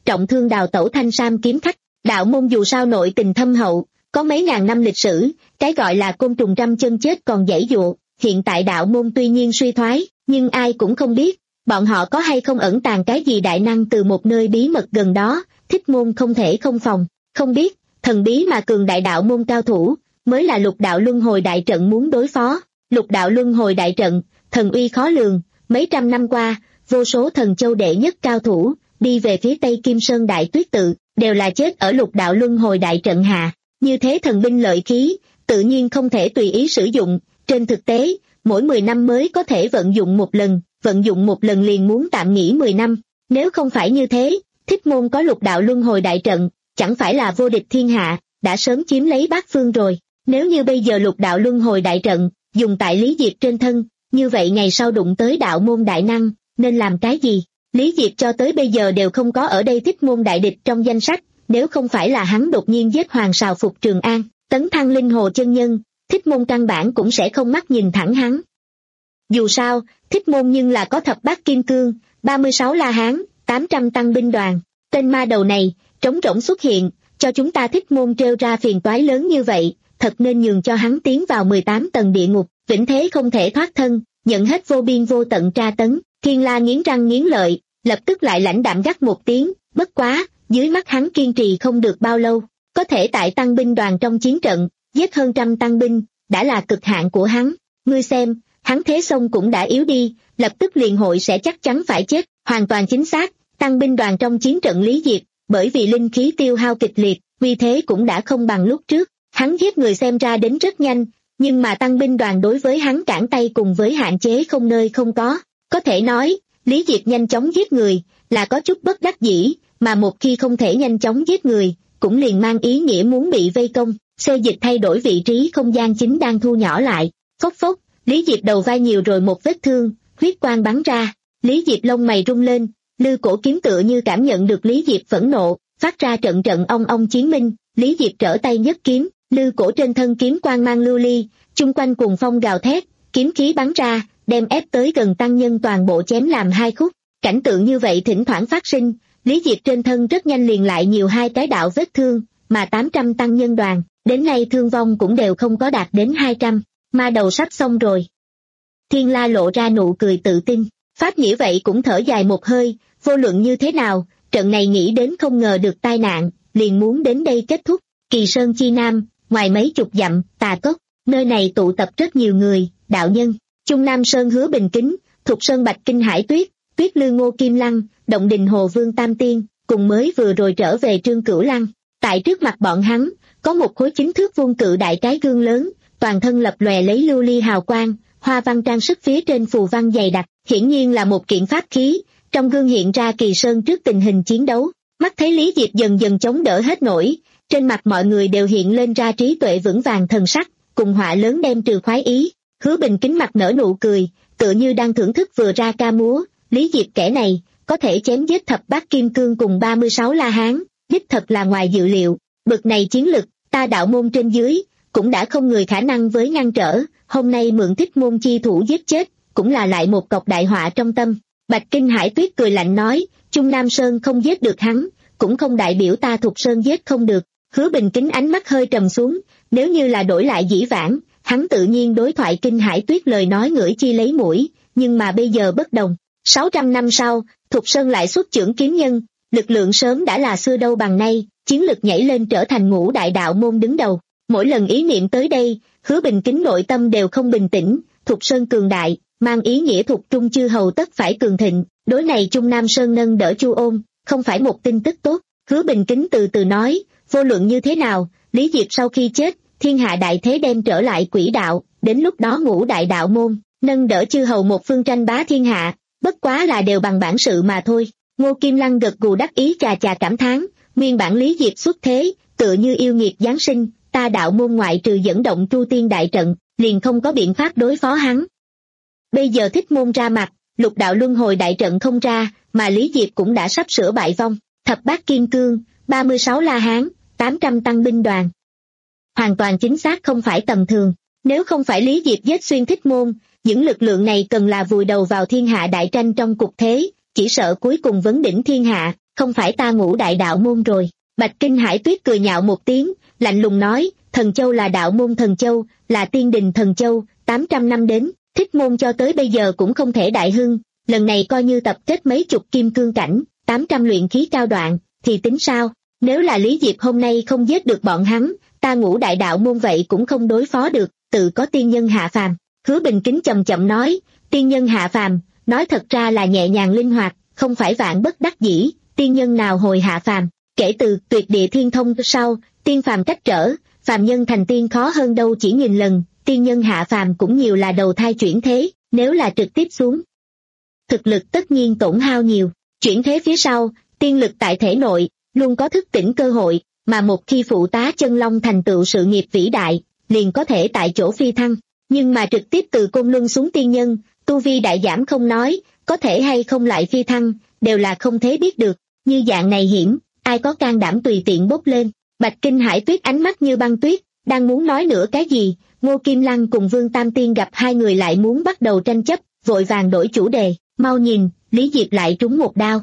trọng thương đào tẩu thanh sam kiếm khách. Đạo môn dù sao nội tình thâm hậu, có mấy ngàn năm lịch sử, cái gọi là côn trùng trăm chân chết còn giãy giụa. Hiện tại đạo môn tuy nhiên suy thoái, nhưng ai cũng không biết, bọn họ có hay không ẩn tàng cái gì đại năng từ một nơi bí mật gần đó, Thích Môn không thể không phòng. Không biết, thần bí mà cường đại đạo môn cao thủ, mới là lục đạo luân hồi đại trận muốn đối phó. Lục đạo luân hồi đại trận, thần uy khó lường, mấy trăm năm qua, vô số thần châu đệ nhất cao thủ, đi về phía Tây Kim Sơn Đại Tuyết Tự, đều là chết ở lục đạo luân hồi đại trận hạ. Như thế thần binh lợi khí, tự nhiên không thể tùy ý sử dụng, trên thực tế, mỗi mười năm mới có thể vận dụng một lần, vận dụng một lần liền muốn tạm nghỉ mười năm. Nếu không phải như thế, Thích Môn có lục đạo luân hồi đại trận, chẳng phải là vô địch thiên hạ, đã sớm chiếm lấy bát phương rồi. Nếu như bây giờ lục đạo luân hồi đại trận, dùng tại Lý Diệp trên thân, như vậy ngày sau đụng tới đạo môn đại năng, nên làm cái gì? Lý Diệp cho tới bây giờ đều không có ở đây Thích Môn đại địch trong danh sách, nếu không phải là hắn đột nhiên giết Hoàng Sào Phục Trường An, tấn thăng linh hồ chân nhân, Thích Môn căn bản cũng sẽ không mắt nhìn thẳng hắn. Dù sao, Thích Môn nhưng là có thập bát kim cương, ba mươi sáu la hán, tám trăm tăng binh đoàn. Tên ma đầu này, trống rỗng xuất hiện, cho chúng ta Thích Môn trêu ra phiền toái lớn như vậy, thật nên nhường cho hắn tiến vào mười tám tầng địa ngục, vĩnh thế không thể thoát thân, nhận hết vô biên vô tận tra tấn. Thiên La nghiến răng nghiến lợi, lập tức lại lãnh đạm gắt một tiếng, bất quá, dưới mắt hắn kiên trì không được bao lâu, có thể tại tăng binh đoàn trong chiến trận, giết hơn trăm tăng binh, đã là cực hạn của hắn. Ngươi xem, hắn thế sông cũng đã yếu đi, lập tức liền hội sẽ chắc chắn phải chết. Hoàn toàn chính xác, tăng binh đoàn trong chiến trận Lý Diệp, bởi vì linh khí tiêu hao kịch liệt, uy thế cũng đã không bằng lúc trước. Hắn giết người xem ra đến rất nhanh, nhưng mà tăng binh đoàn đối với hắn cản tay cùng với hạn chế không nơi không có. Có thể nói, Lý Diệp nhanh chóng giết người, là có chút bất đắc dĩ, mà một khi không thể nhanh chóng giết người, cũng liền mang ý nghĩa muốn bị vây công. Xê dịch thay đổi vị trí không gian chính đang thu nhỏ lại, phốc phốc, Lý Diệp đầu vai nhiều rồi một vết thương, huyết quang bắn ra. Lý Diệp lông mày rung lên, lư cổ kiếm tựa như cảm nhận được Lý Diệp phẫn nộ, phát ra trận trận ong ong chiến minh. Lý Diệp trở tay nhấc kiếm, lư cổ trên thân kiếm quang mang lưu ly, chung quanh cuồng phong gào thét, kiếm khí bắn ra, đem ép tới gần tăng nhân toàn bộ chém làm hai khúc. Cảnh tượng như vậy thỉnh thoảng phát sinh, Lý Diệp trên thân rất nhanh liền lại nhiều hai cái đạo vết thương, mà tám trăm tăng nhân đoàn, đến nay thương vong cũng đều không có đạt đến hai trăm, ma đầu sắp xong rồi. Thiên La lộ ra nụ cười tự tin, Pháp Nghĩa vậy cũng thở dài một hơi, vô luận như thế nào, trận này nghĩ đến không ngờ được tai nạn, liền muốn đến đây kết thúc. Kỳ Sơn chi Nam, ngoài mấy chục dặm, Tà Cốc, nơi này tụ tập rất nhiều người, đạo nhân, Trung Nam Sơn Hứa Bình Kính, Thục Sơn Bạch Kinh Hải Tuyết, Tuyết Lư Ngô Kim Lăng, Động Đình Hồ Vương Tam Tiên, cùng mới vừa rồi trở về Trương Cửu Lăng. Tại trước mặt bọn hắn, có một khối chính thước vuông cự đại cái gương lớn, toàn thân lập lòe lấy lưu ly hào quang, hoa văn trang sức phía trên phù văn dày đặc, hiển nhiên là một kiện pháp khí. Trong gương hiện ra Kỳ Sơn trước tình hình chiến đấu, mắt thấy Lý Diệp dần dần chống đỡ hết nổi, trên mặt mọi người đều hiện lên ra trí tuệ vững vàng thần sắc, cùng họa lớn đem trừ khoái ý. Hứa Bình Kính mặt nở nụ cười, tựa như đang thưởng thức vừa ra ca múa. Lý Diệp kẻ này, có thể chém giết thập bát kim cương cùng ba mươi sáu la hán, đích thật là ngoài dự liệu. Bực này chiến lực, ta đạo môn trên dưới, cũng đã không người khả năng với ngăn trở. Hôm nay mượn Thích Môn chi thủ giết chết, cũng là lại một cọc đại họa trong tâm. Bạch Kinh Hải Tuyết cười lạnh nói, Trung Nam Sơn không giết được hắn, cũng không đại biểu ta Thục Sơn giết không được. Hứa Bình Kính ánh mắt hơi trầm xuống, nếu như là đổi lại dĩ vãng, hắn tự nhiên đối thoại Kinh Hải Tuyết lời nói ngửi chi lấy mũi, nhưng mà bây giờ bất đồng. sáu trăm năm sau, Thục Sơn lại xuất chưởng kiếm nhân, lực lượng sớm đã là xưa đâu bằng nay, chiến lực nhảy lên trở thành ngũ đại đạo môn đứng đầu. Mỗi lần ý niệm tới đây, Hứa Bình Kính nội tâm đều không bình tĩnh. Thục Sơn cường đại, mang ý nghĩa Thục Trung chư hầu tất phải cường thịnh, đối này Trung Nam Sơn nâng đỡ Chu Ôn, không phải một tin tức tốt. Hứa Bình Kính từ từ nói, vô luận như thế nào, Lý Diệp sau khi chết, thiên hạ đại thế đem trở lại quỹ đạo, đến lúc đó ngũ đại đạo môn, nâng đỡ chư hầu một phương tranh bá thiên hạ, bất quá là đều bằng bản sự mà thôi. Ngô Kim Lăng gật gù đắc ý chà chà cảm thán, nguyên bản Lý Diệp xuất thế, tựa như yêu nghiệt giáng sinh, ta đạo môn ngoại trừ dẫn động Chu Tiên đại trận, liền không có biện pháp đối phó hắn. Bây giờ Thích Môn ra mặt, lục đạo luân hồi đại trận không ra, mà Lý Diệp cũng đã sắp sửa bại vong, thập bát kim cương, ba mươi sáu la hán, tám trăm tăng binh đoàn. Hoàn toàn chính xác không phải tầm thường, nếu không phải Lý Diệp giết xuyên Thích Môn, những lực lượng này cần là vùi đầu vào thiên hạ đại tranh trong cục thế, chỉ sợ cuối cùng vấn đỉnh thiên hạ, không phải ta Ngũ đại đạo môn rồi. Bạch Kinh Hải Tuyết cười nhạo một tiếng, lạnh lùng nói, thần châu là đạo môn thần châu, là tiên đình thần châu, tám trăm năm đến, Thích môn cho tới bây giờ cũng không thể đại hưng, lần này coi như tập kết mấy chục kim cương cảnh, tám trăm luyện khí cao đoạn, thì tính sao? Nếu là Lý Diệp hôm nay không giết được bọn hắn, ta Ngũ đại đạo môn vậy cũng không đối phó được, tự có tiên nhân hạ phàm. Hứa Bình Kính chậm chậm nói, tiên nhân hạ phàm, nói thật ra là nhẹ nhàng linh hoạt, không phải vạn bất đắc dĩ, tiên nhân nào hồi hạ phàm. Kể từ tuyệt địa thiên thông sau, tiên phàm cách trở, phàm nhân thành tiên khó hơn đâu chỉ nghìn lần, tiên nhân hạ phàm cũng nhiều là đầu thai chuyển thế, nếu là trực tiếp xuống. Thực lực tất nhiên tổn hao nhiều, chuyển thế phía sau, tiên lực tại thể nội, luôn có thức tỉnh cơ hội, mà một khi phụ tá chân long thành tựu sự nghiệp vĩ đại, liền có thể tại chỗ phi thăng, nhưng mà trực tiếp từ côn luân xuống tiên nhân, tu vi đại giảm không nói, có thể hay không lại phi thăng, đều là không thể biết được, như dạng này hiểm, ai có can đảm tùy tiện bốc lên. Bạch Kinh Hải Tuyết ánh mắt như băng tuyết, đang muốn nói nữa cái gì, Ngô Kim Lăng cùng Vương Tam Tiên gặp hai người lại muốn bắt đầu tranh chấp, vội vàng đổi chủ đề, mau nhìn, Lý Diệp lại trúng một đao.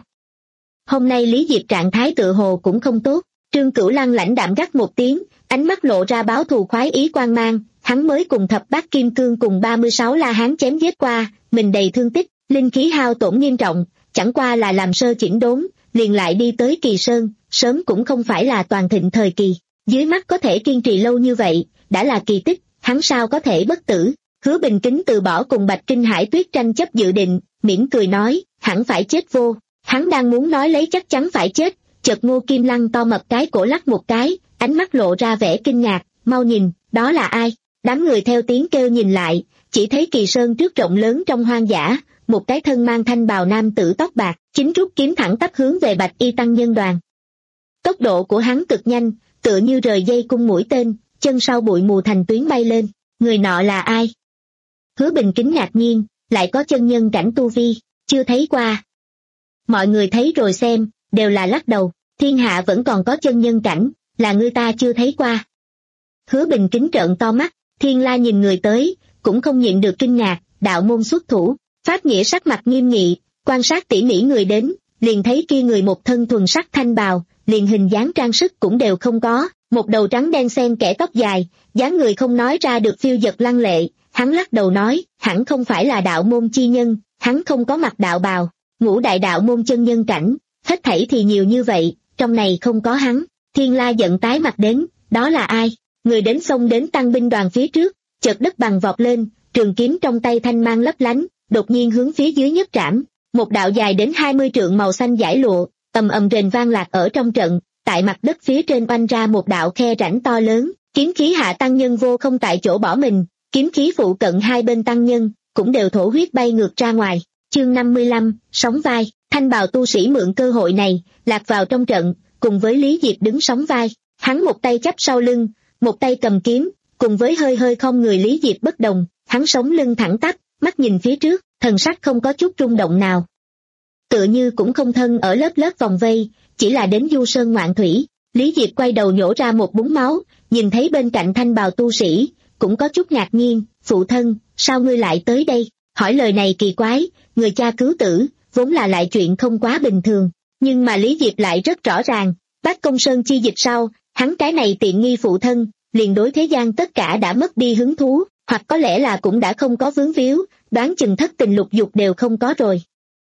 Hôm nay Lý Diệp trạng thái tựa hồ cũng không tốt, Trương Cửu Lăng lãnh đạm gắt một tiếng, ánh mắt lộ ra báo thù khoái ý quang mang, hắn mới cùng thập bát kim cương cùng ba mươi sáu la hán chém giết qua, mình đầy thương tích, linh khí hao tổn nghiêm trọng, chẳng qua là làm sơ chỉnh đốn, liền lại đi tới Kỳ Sơn, sớm cũng không phải là toàn thịnh thời kỳ, dưới mắt có thể kiên trì lâu như vậy, đã là kỳ tích, hắn sao có thể bất tử. Hứa Bình Kính từ bỏ cùng Bạch Kinh Hải Tuyết tranh chấp dự định, mỉm cười nói, hẳn phải chết vô. Hắn đang muốn nói lấy chắc chắn phải chết, chợt Ngô Kim Lăng to mập cái cổ lắc một cái, ánh mắt lộ ra vẻ kinh ngạc, mau nhìn, đó là ai? Đám người theo tiếng kêu nhìn lại, chỉ thấy Kỳ Sơn trước rộng lớn trong hoang dã, một cái thân mang thanh bào nam tử tóc bạc, chính rút kiếm thẳng tắp hướng về Bạch Y tăng nhân đoàn. Tốc độ của hắn cực nhanh, tựa như rời dây cung mũi tên, chân sau bụi mù thành tuyến bay lên, người nọ là ai? Hứa Bình Kính ngạc nhiên, lại có chân nhân cảnh tu vi, chưa thấy qua. Mọi người thấy rồi xem, đều là lắc đầu, thiên hạ vẫn còn có chân nhân cảnh, là người ta chưa thấy qua. Hứa Bình Kính trợn to mắt, Thiên La nhìn người tới, cũng không nhịn được kinh ngạc, đạo môn xuất thủ, Pháp Nghĩa sắc mặt nghiêm nghị, quan sát tỉ mỉ người đến, liền thấy kia người một thân thuần sắc thanh bào, liền hình dáng trang sức cũng đều không có, một đầu trắng đen xen kẽ tóc dài, dáng người không nói ra được phiêu dật lăng lệ, hắn lắc đầu nói, hẳn không phải là đạo môn chi nhân, hắn không có mặc đạo bào, Ngũ đại đạo môn chân nhân cảnh, hết thảy thì nhiều như vậy, trong này không có hắn. Thiên La giận tái mặt đến, đó là ai? Người đến xông đến tăng binh đoàn phía trước, chợt đất bằng vọt lên, trường kiếm trong tay thanh mang lấp lánh, đột nhiên hướng phía dưới nhất trảm, một đạo dài đến hai mươi trượng màu xanh dải lụa, ầm ầm rền vang lạc ở trong trận, tại mặt đất phía trên oanh ra một đạo khe rãnh to lớn, kiếm khí hạ tăng nhân vô không tại chỗ bỏ mình, kiếm khí phụ cận hai bên tăng nhân, cũng đều thổ huyết bay ngược ra ngoài. Chương năm mươi lăm, sóng vai, thanh bào tu sĩ mượn cơ hội này, lạc vào trong trận, cùng với Lý Diệp đứng sóng vai, hắn một tay chắp sau lưng, một tay cầm kiếm, cùng với hơi hơi không người Lý Diệp bất đồng, hắn sống lưng thẳng tắp, mắt nhìn phía trước, thần sắc không có chút rung động nào. Tựa như cũng không thân ở lớp lớp vòng vây, chỉ là đến du sơn ngoạn thủy. Lý Diệp quay đầu nhổ ra một búng máu, nhìn thấy bên cạnh thanh bào tu sĩ, cũng có chút ngạc nhiên, phụ thân, sao ngươi lại tới đây? Hỏi lời này kỳ quái, người cha cứu tử, vốn là lại chuyện không quá bình thường, nhưng mà Lý Diệp lại rất rõ ràng, Bát Công Sơn chi dịch sau, hắn cái này tiện nghi phụ thân, liền đối thế gian tất cả đã mất đi hứng thú, hoặc có lẽ là cũng đã không có vướng víu, đoán chừng thất tình lục dục đều không có rồi.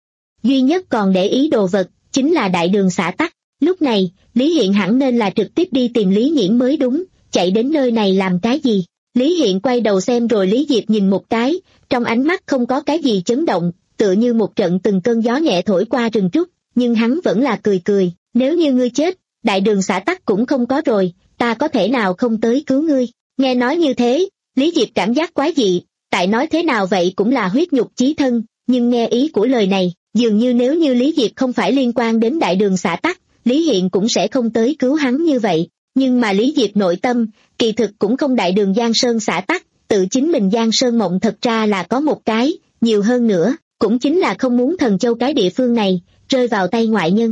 Duy nhất còn để ý đồ vật, chính là đại đường xã tắc. Lúc này, Lý Hiện hẳn nên là trực tiếp đi tìm Lý Nhiễn mới đúng, chạy đến nơi này làm cái gì? Lý Hiện quay đầu xem rồi Lý Diệp nhìn một cái, trong ánh mắt không có cái gì chấn động, tựa như một trận từng cơn gió nhẹ thổi qua rừng trúc, nhưng hắn vẫn là cười cười, nếu như ngươi chết, đại đường xã tắc cũng không có rồi, ta có thể nào không tới cứu ngươi? Nghe nói như thế, Lý Diệp cảm giác quái dị, tại nói thế nào vậy cũng là huyết nhục chí thân, nhưng nghe ý của lời này, dường như nếu như Lý Diệp không phải liên quan đến đại đường xã tắc, Lý Hiện cũng sẽ không tới cứu hắn như vậy, nhưng mà Lý Diệp nội tâm, kỳ thực cũng không đại đường Giang Sơn xã tắc, tự chính mình Giang Sơn mộng thật ra là có một cái, nhiều hơn nữa, cũng chính là không muốn Thần Châu cái địa phương này, rơi vào tay ngoại nhân.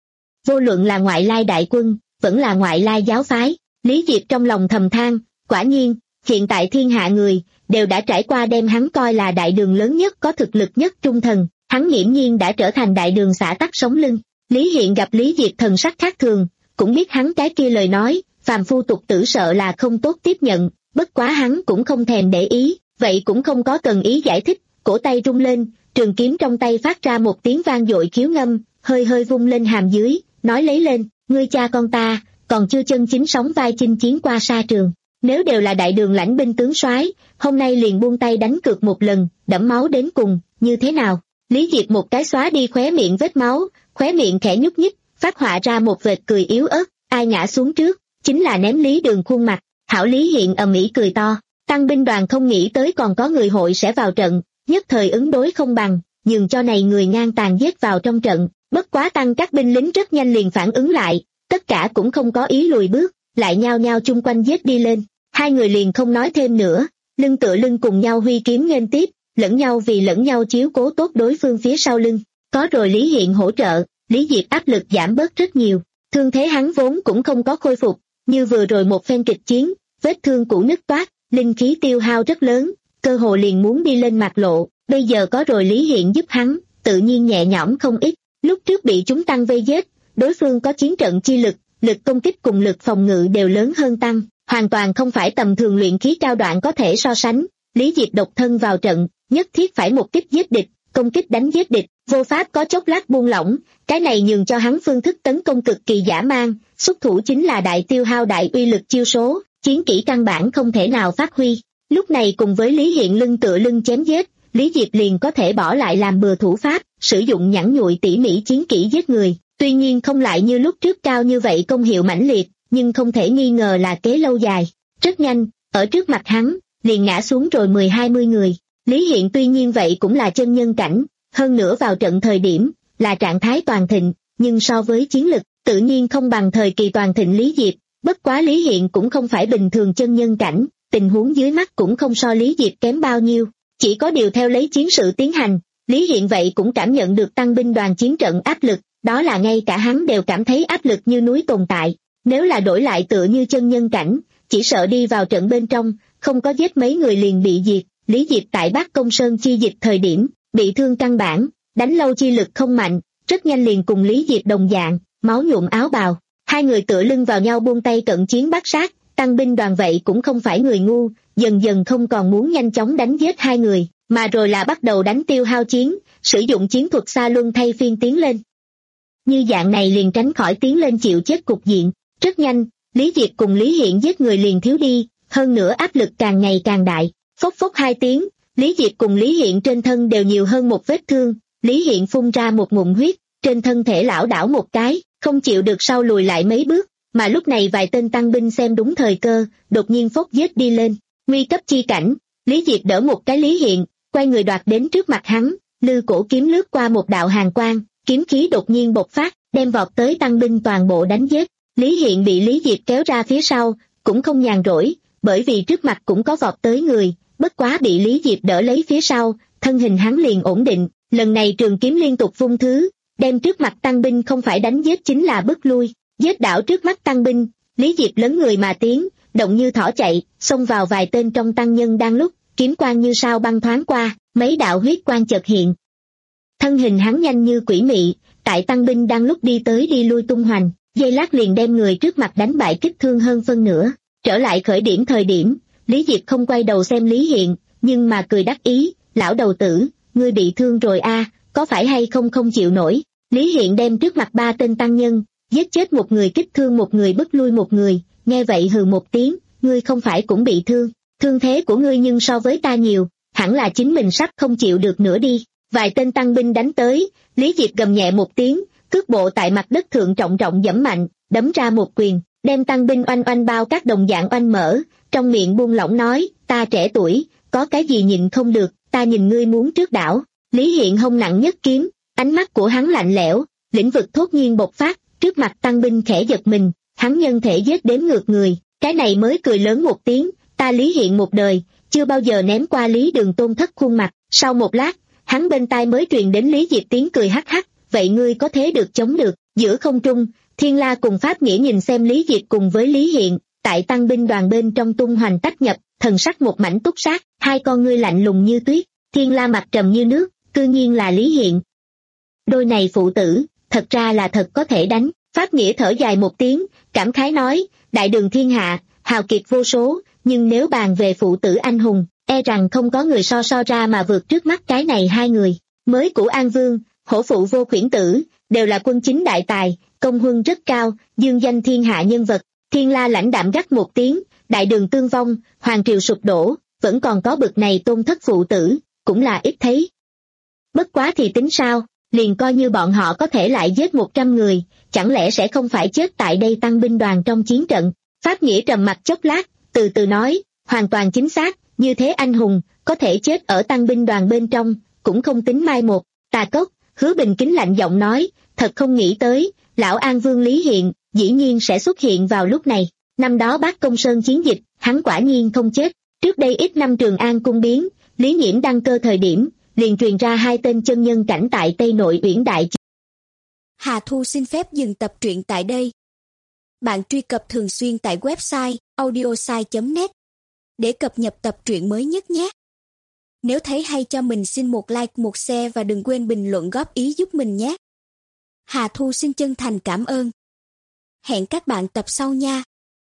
Vô luận là ngoại lai đại quân, vẫn là ngoại lai giáo phái, Lý Diệp trong lòng thầm than, quả nhiên, hiện tại thiên hạ người, đều đã trải qua đem hắn coi là đại đường lớn nhất có thực lực nhất trung thần, hắn nghiễm nhiên đã trở thành đại đường xã tắc sống lưng. Lý Hiện gặp Lý Diệp thần sắc khác thường, cũng biết hắn cái kia lời nói, phàm phu tục tử sợ là không tốt tiếp nhận, bất quá hắn cũng không thèm để ý, vậy cũng không có cần ý giải thích, cổ tay rung lên, trường kiếm trong tay phát ra một tiếng vang dội khiếu ngâm, hơi hơi vung lên hàm dưới, nói lấy lên, ngươi cha con ta, còn chưa chân chính sóng vai chinh chiến qua sa trường. Nếu đều là đại đường lãnh binh tướng soái, hôm nay liền buông tay đánh cược một lần, đẫm máu đến cùng, như thế nào? Lý Diệp một cái xóa đi khóe miệng vết máu, khóe miệng khẽ nhúc nhích, phát họa ra một vệt cười yếu ớt, ai ngã xuống trước, chính là ném Lý Đường khuôn mặt. Hảo Lý Hiện ầm ĩ cười to, tăng binh đoàn không nghĩ tới còn có người hội sẽ vào trận, nhất thời ứng đối không bằng, nhường cho này người ngang tàn giết vào trong trận, bất quá tăng các binh lính rất nhanh liền phản ứng lại, tất cả cũng không có ý lùi bước, lại nhao nhao chung quanh giết đi lên, hai người liền không nói thêm nữa, lưng tựa lưng cùng nhau huy kiếm nghênh tiếp, lẫn nhau vì lẫn nhau chiếu cố tốt đối phương phía sau lưng, có rồi Lý Hiện hỗ trợ, Lý Diệp áp lực giảm bớt rất nhiều, thương thế hắn vốn cũng không có khôi phục, như vừa rồi một phen kịch chiến, vết thương cũ nứt toát, linh khí tiêu hao rất lớn, cơ hồ liền muốn đi lên mặt lộ, bây giờ có rồi Lý Hiện giúp hắn, tự nhiên nhẹ nhõm không ít, lúc trước bị chúng tăng vây giết, đối phương có chiến trận chi lực, lực công kích cùng lực phòng ngự đều lớn hơn tăng, hoàn toàn không phải tầm thường luyện khí cao đoạn có thể so sánh, Lý Diệp độc thân vào trận, nhất thiết phải một kích giết địch, công kích đánh giết địch, vô pháp có chốc lát buông lỏng, cái này nhường cho hắn phương thức tấn công cực kỳ dã man, xuất thủ chính là đại tiêu hao đại uy lực chiêu số, chiến kỹ căn bản không thể nào phát huy. Lúc này cùng với Lý Hiện lưng tựa lưng chém giết, Lý Diệp liền có thể bỏ lại làm bừa thủ pháp, sử dụng nhẵn nhụi tỉ mỉ chiến kỹ giết người, tuy nhiên không lại như lúc trước cao như vậy công hiệu mãnh liệt, nhưng không thể nghi ngờ là kế lâu dài. Rất nhanh, ở trước mặt hắn, liền ngã xuống rồi mười hai mươi người. Lý Hiện tuy nhiên vậy cũng là chân nhân cảnh, hơn nữa vào trận thời điểm, là trạng thái toàn thịnh, nhưng so với chiến lực, tự nhiên không bằng thời kỳ toàn thịnh Lý Diệp, bất quá Lý Hiện cũng không phải bình thường chân nhân cảnh, tình huống dưới mắt cũng không so Lý Diệp kém bao nhiêu, chỉ có điều theo lấy chiến sự tiến hành, Lý Hiện vậy cũng cảm nhận được tăng binh đoàn chiến trận áp lực, đó là ngay cả hắn đều cảm thấy áp lực như núi tồn tại, nếu là đổi lại tựa như chân nhân cảnh, chỉ sợ đi vào trận bên trong, không có giết mấy người liền bị diệt. Lý Diệp tại Bắc Công Sơn chi dịch thời điểm, bị thương căn bản, đánh lâu chi lực không mạnh, rất nhanh liền cùng Lý Diệp đồng dạng, máu nhuộm áo bào, hai người tựa lưng vào nhau buông tay cận chiến bắt sát, tăng binh đoàn vậy cũng không phải người ngu, dần dần không còn muốn nhanh chóng đánh giết hai người, mà rồi là bắt đầu đánh tiêu hao chiến, sử dụng chiến thuật xa luân thay phiên tiến lên. Như dạng này liền tránh khỏi tiến lên chịu chết cục diện, rất nhanh, Lý Diệp cùng Lý Hiện giết người liền thiếu đi, hơn nữa áp lực càng ngày càng đại. Phốc phốc hai tiếng, Lý Diệp cùng Lý Hiện trên thân đều nhiều hơn một vết thương, Lý Hiện phun ra một ngụm huyết, trên thân thể lảo đảo một cái, không chịu được sau lùi lại mấy bước, mà lúc này vài tên tăng binh xem đúng thời cơ, đột nhiên phốc giết đi lên, nguy cấp chi cảnh, Lý Diệp đỡ một cái Lý Hiện, quay người đoạt đến trước mặt hắn, lư cổ kiếm lướt qua một đạo hàn quang, kiếm khí đột nhiên bộc phát, đem vọt tới tăng binh toàn bộ đánh giết, Lý Hiện bị Lý Diệp kéo ra phía sau, cũng không nhàn rỗi, bởi vì trước mặt cũng có vọt tới người. Bất quá bị Lý Diệp đỡ lấy phía sau, thân hình hắn liền ổn định, lần này trường kiếm liên tục vung thứ, đem trước mặt tăng binh không phải đánh giết chính là bức lui, giết đảo trước mắt tăng binh, Lý Diệp lớn người mà tiến, động như thỏ chạy, xông vào vài tên trong tăng nhân đang lúc, kiếm quang như sao băng thoáng qua, mấy đạo huyết quang chợt hiện. Thân hình hắn nhanh như quỷ mị, tại tăng binh đang lúc đi tới đi lui tung hoành, giây lát liền đem người trước mặt đánh bại kích thương hơn phân nửa, trở lại khởi điểm thời điểm. Lý Diệp không quay đầu xem Lý Hiện, nhưng mà cười đắc ý, lão đầu tử, ngươi bị thương rồi a, à, có phải hay không không chịu nổi. Lý Hiện đem trước mặt ba tên tăng nhân, giết chết một người kích thương một người bức lui một người, nghe vậy hừ một tiếng, ngươi không phải cũng bị thương, thương thế của ngươi nhưng so với ta nhiều, hẳn là chính mình sắp không chịu được nữa đi. Vài tên tăng binh đánh tới, Lý Diệp gầm nhẹ một tiếng, cước bộ tại mặt đất thượng trọng trọng giẫm mạnh, đấm ra một quyền, đem tăng binh oanh oanh bao các đồng dạng oanh mở. Trong miệng buông lỏng nói, ta trẻ tuổi, có cái gì nhịn không được, ta nhìn ngươi muốn trước đảo. Lý Hiện hông nặng nhất kiếm, ánh mắt của hắn lạnh lẽo, lĩnh vực thốt nhiên bộc phát, trước mặt tăng binh khẽ giật mình, hắn nhân thể giết đếm ngược người, cái này mới cười lớn một tiếng, ta Lý Hiện một đời, chưa bao giờ ném qua Lý Đường Tôn thất khuôn mặt. Sau một lát, hắn bên tai mới truyền đến Lý Diệp tiếng cười hắc hắc, vậy ngươi có thế được chống được. Giữa không trung, Thiên La cùng Pháp Nghĩa nhìn xem Lý Diệp cùng với Lý Hiện, tại tăng binh đoàn bên trong tung hoành tách nhập, thần sắc một mảnh túc sát, hai con ngươi lạnh lùng như tuyết, Thiên La mặt trầm như nước, cư nhiên là Lý Hiện. Đôi này phụ tử, thật ra là thật có thể đánh. Pháp Nghĩa thở dài một tiếng, cảm khái nói, đại đường thiên hạ, hào kiệt vô số, nhưng nếu bàn về phụ tử anh hùng, e rằng không có người so so ra mà vượt trước mắt cái này hai người. Mới của An Vương, hổ phụ Vô Khuyển Tử, đều là quân chính đại tài, công huân rất cao, dương danh thiên hạ nhân vật. Thiên La lãnh đạm gắt một tiếng, đại đường tương vong, hoàng triều sụp đổ, vẫn còn có bực này tôn thất phụ tử, cũng là ít thấy. Bất quá thì tính sao, liền coi như bọn họ có thể lại giết một trăm người, chẳng lẽ sẽ không phải chết tại đây tăng binh đoàn trong chiến trận. Pháp Nghĩa trầm mặt chốc lát, từ từ nói, hoàn toàn chính xác, như thế anh hùng, có thể chết ở tăng binh đoàn bên trong, cũng không tính mai một. Tà Cốc, Hứa Bình kính lạnh giọng nói, thật không nghĩ tới, lão An Vương Lý Hiện, dĩ nhiên sẽ xuất hiện vào lúc này. Năm đó Bác Công Sơn chiến dịch, hắn quả nhiên không chết. Trước đây ít năm Trường An cung biến, Lý Nghiễm đăng cơ thời điểm, liền truyền ra hai tên chân nhân cảnh tại Tây Nội Uyển Đại. Hà Thu xin phép dừng tập truyện tại đây. Bạn truy cập thường xuyên tại website audiosai chấm net để cập nhật tập truyện mới nhất nhé. Nếu thấy hay cho mình xin một like, một share và đừng quên bình luận góp ý giúp mình nhé. Hà Thu xin chân thành cảm ơn. Hẹn các bạn tập sau nha.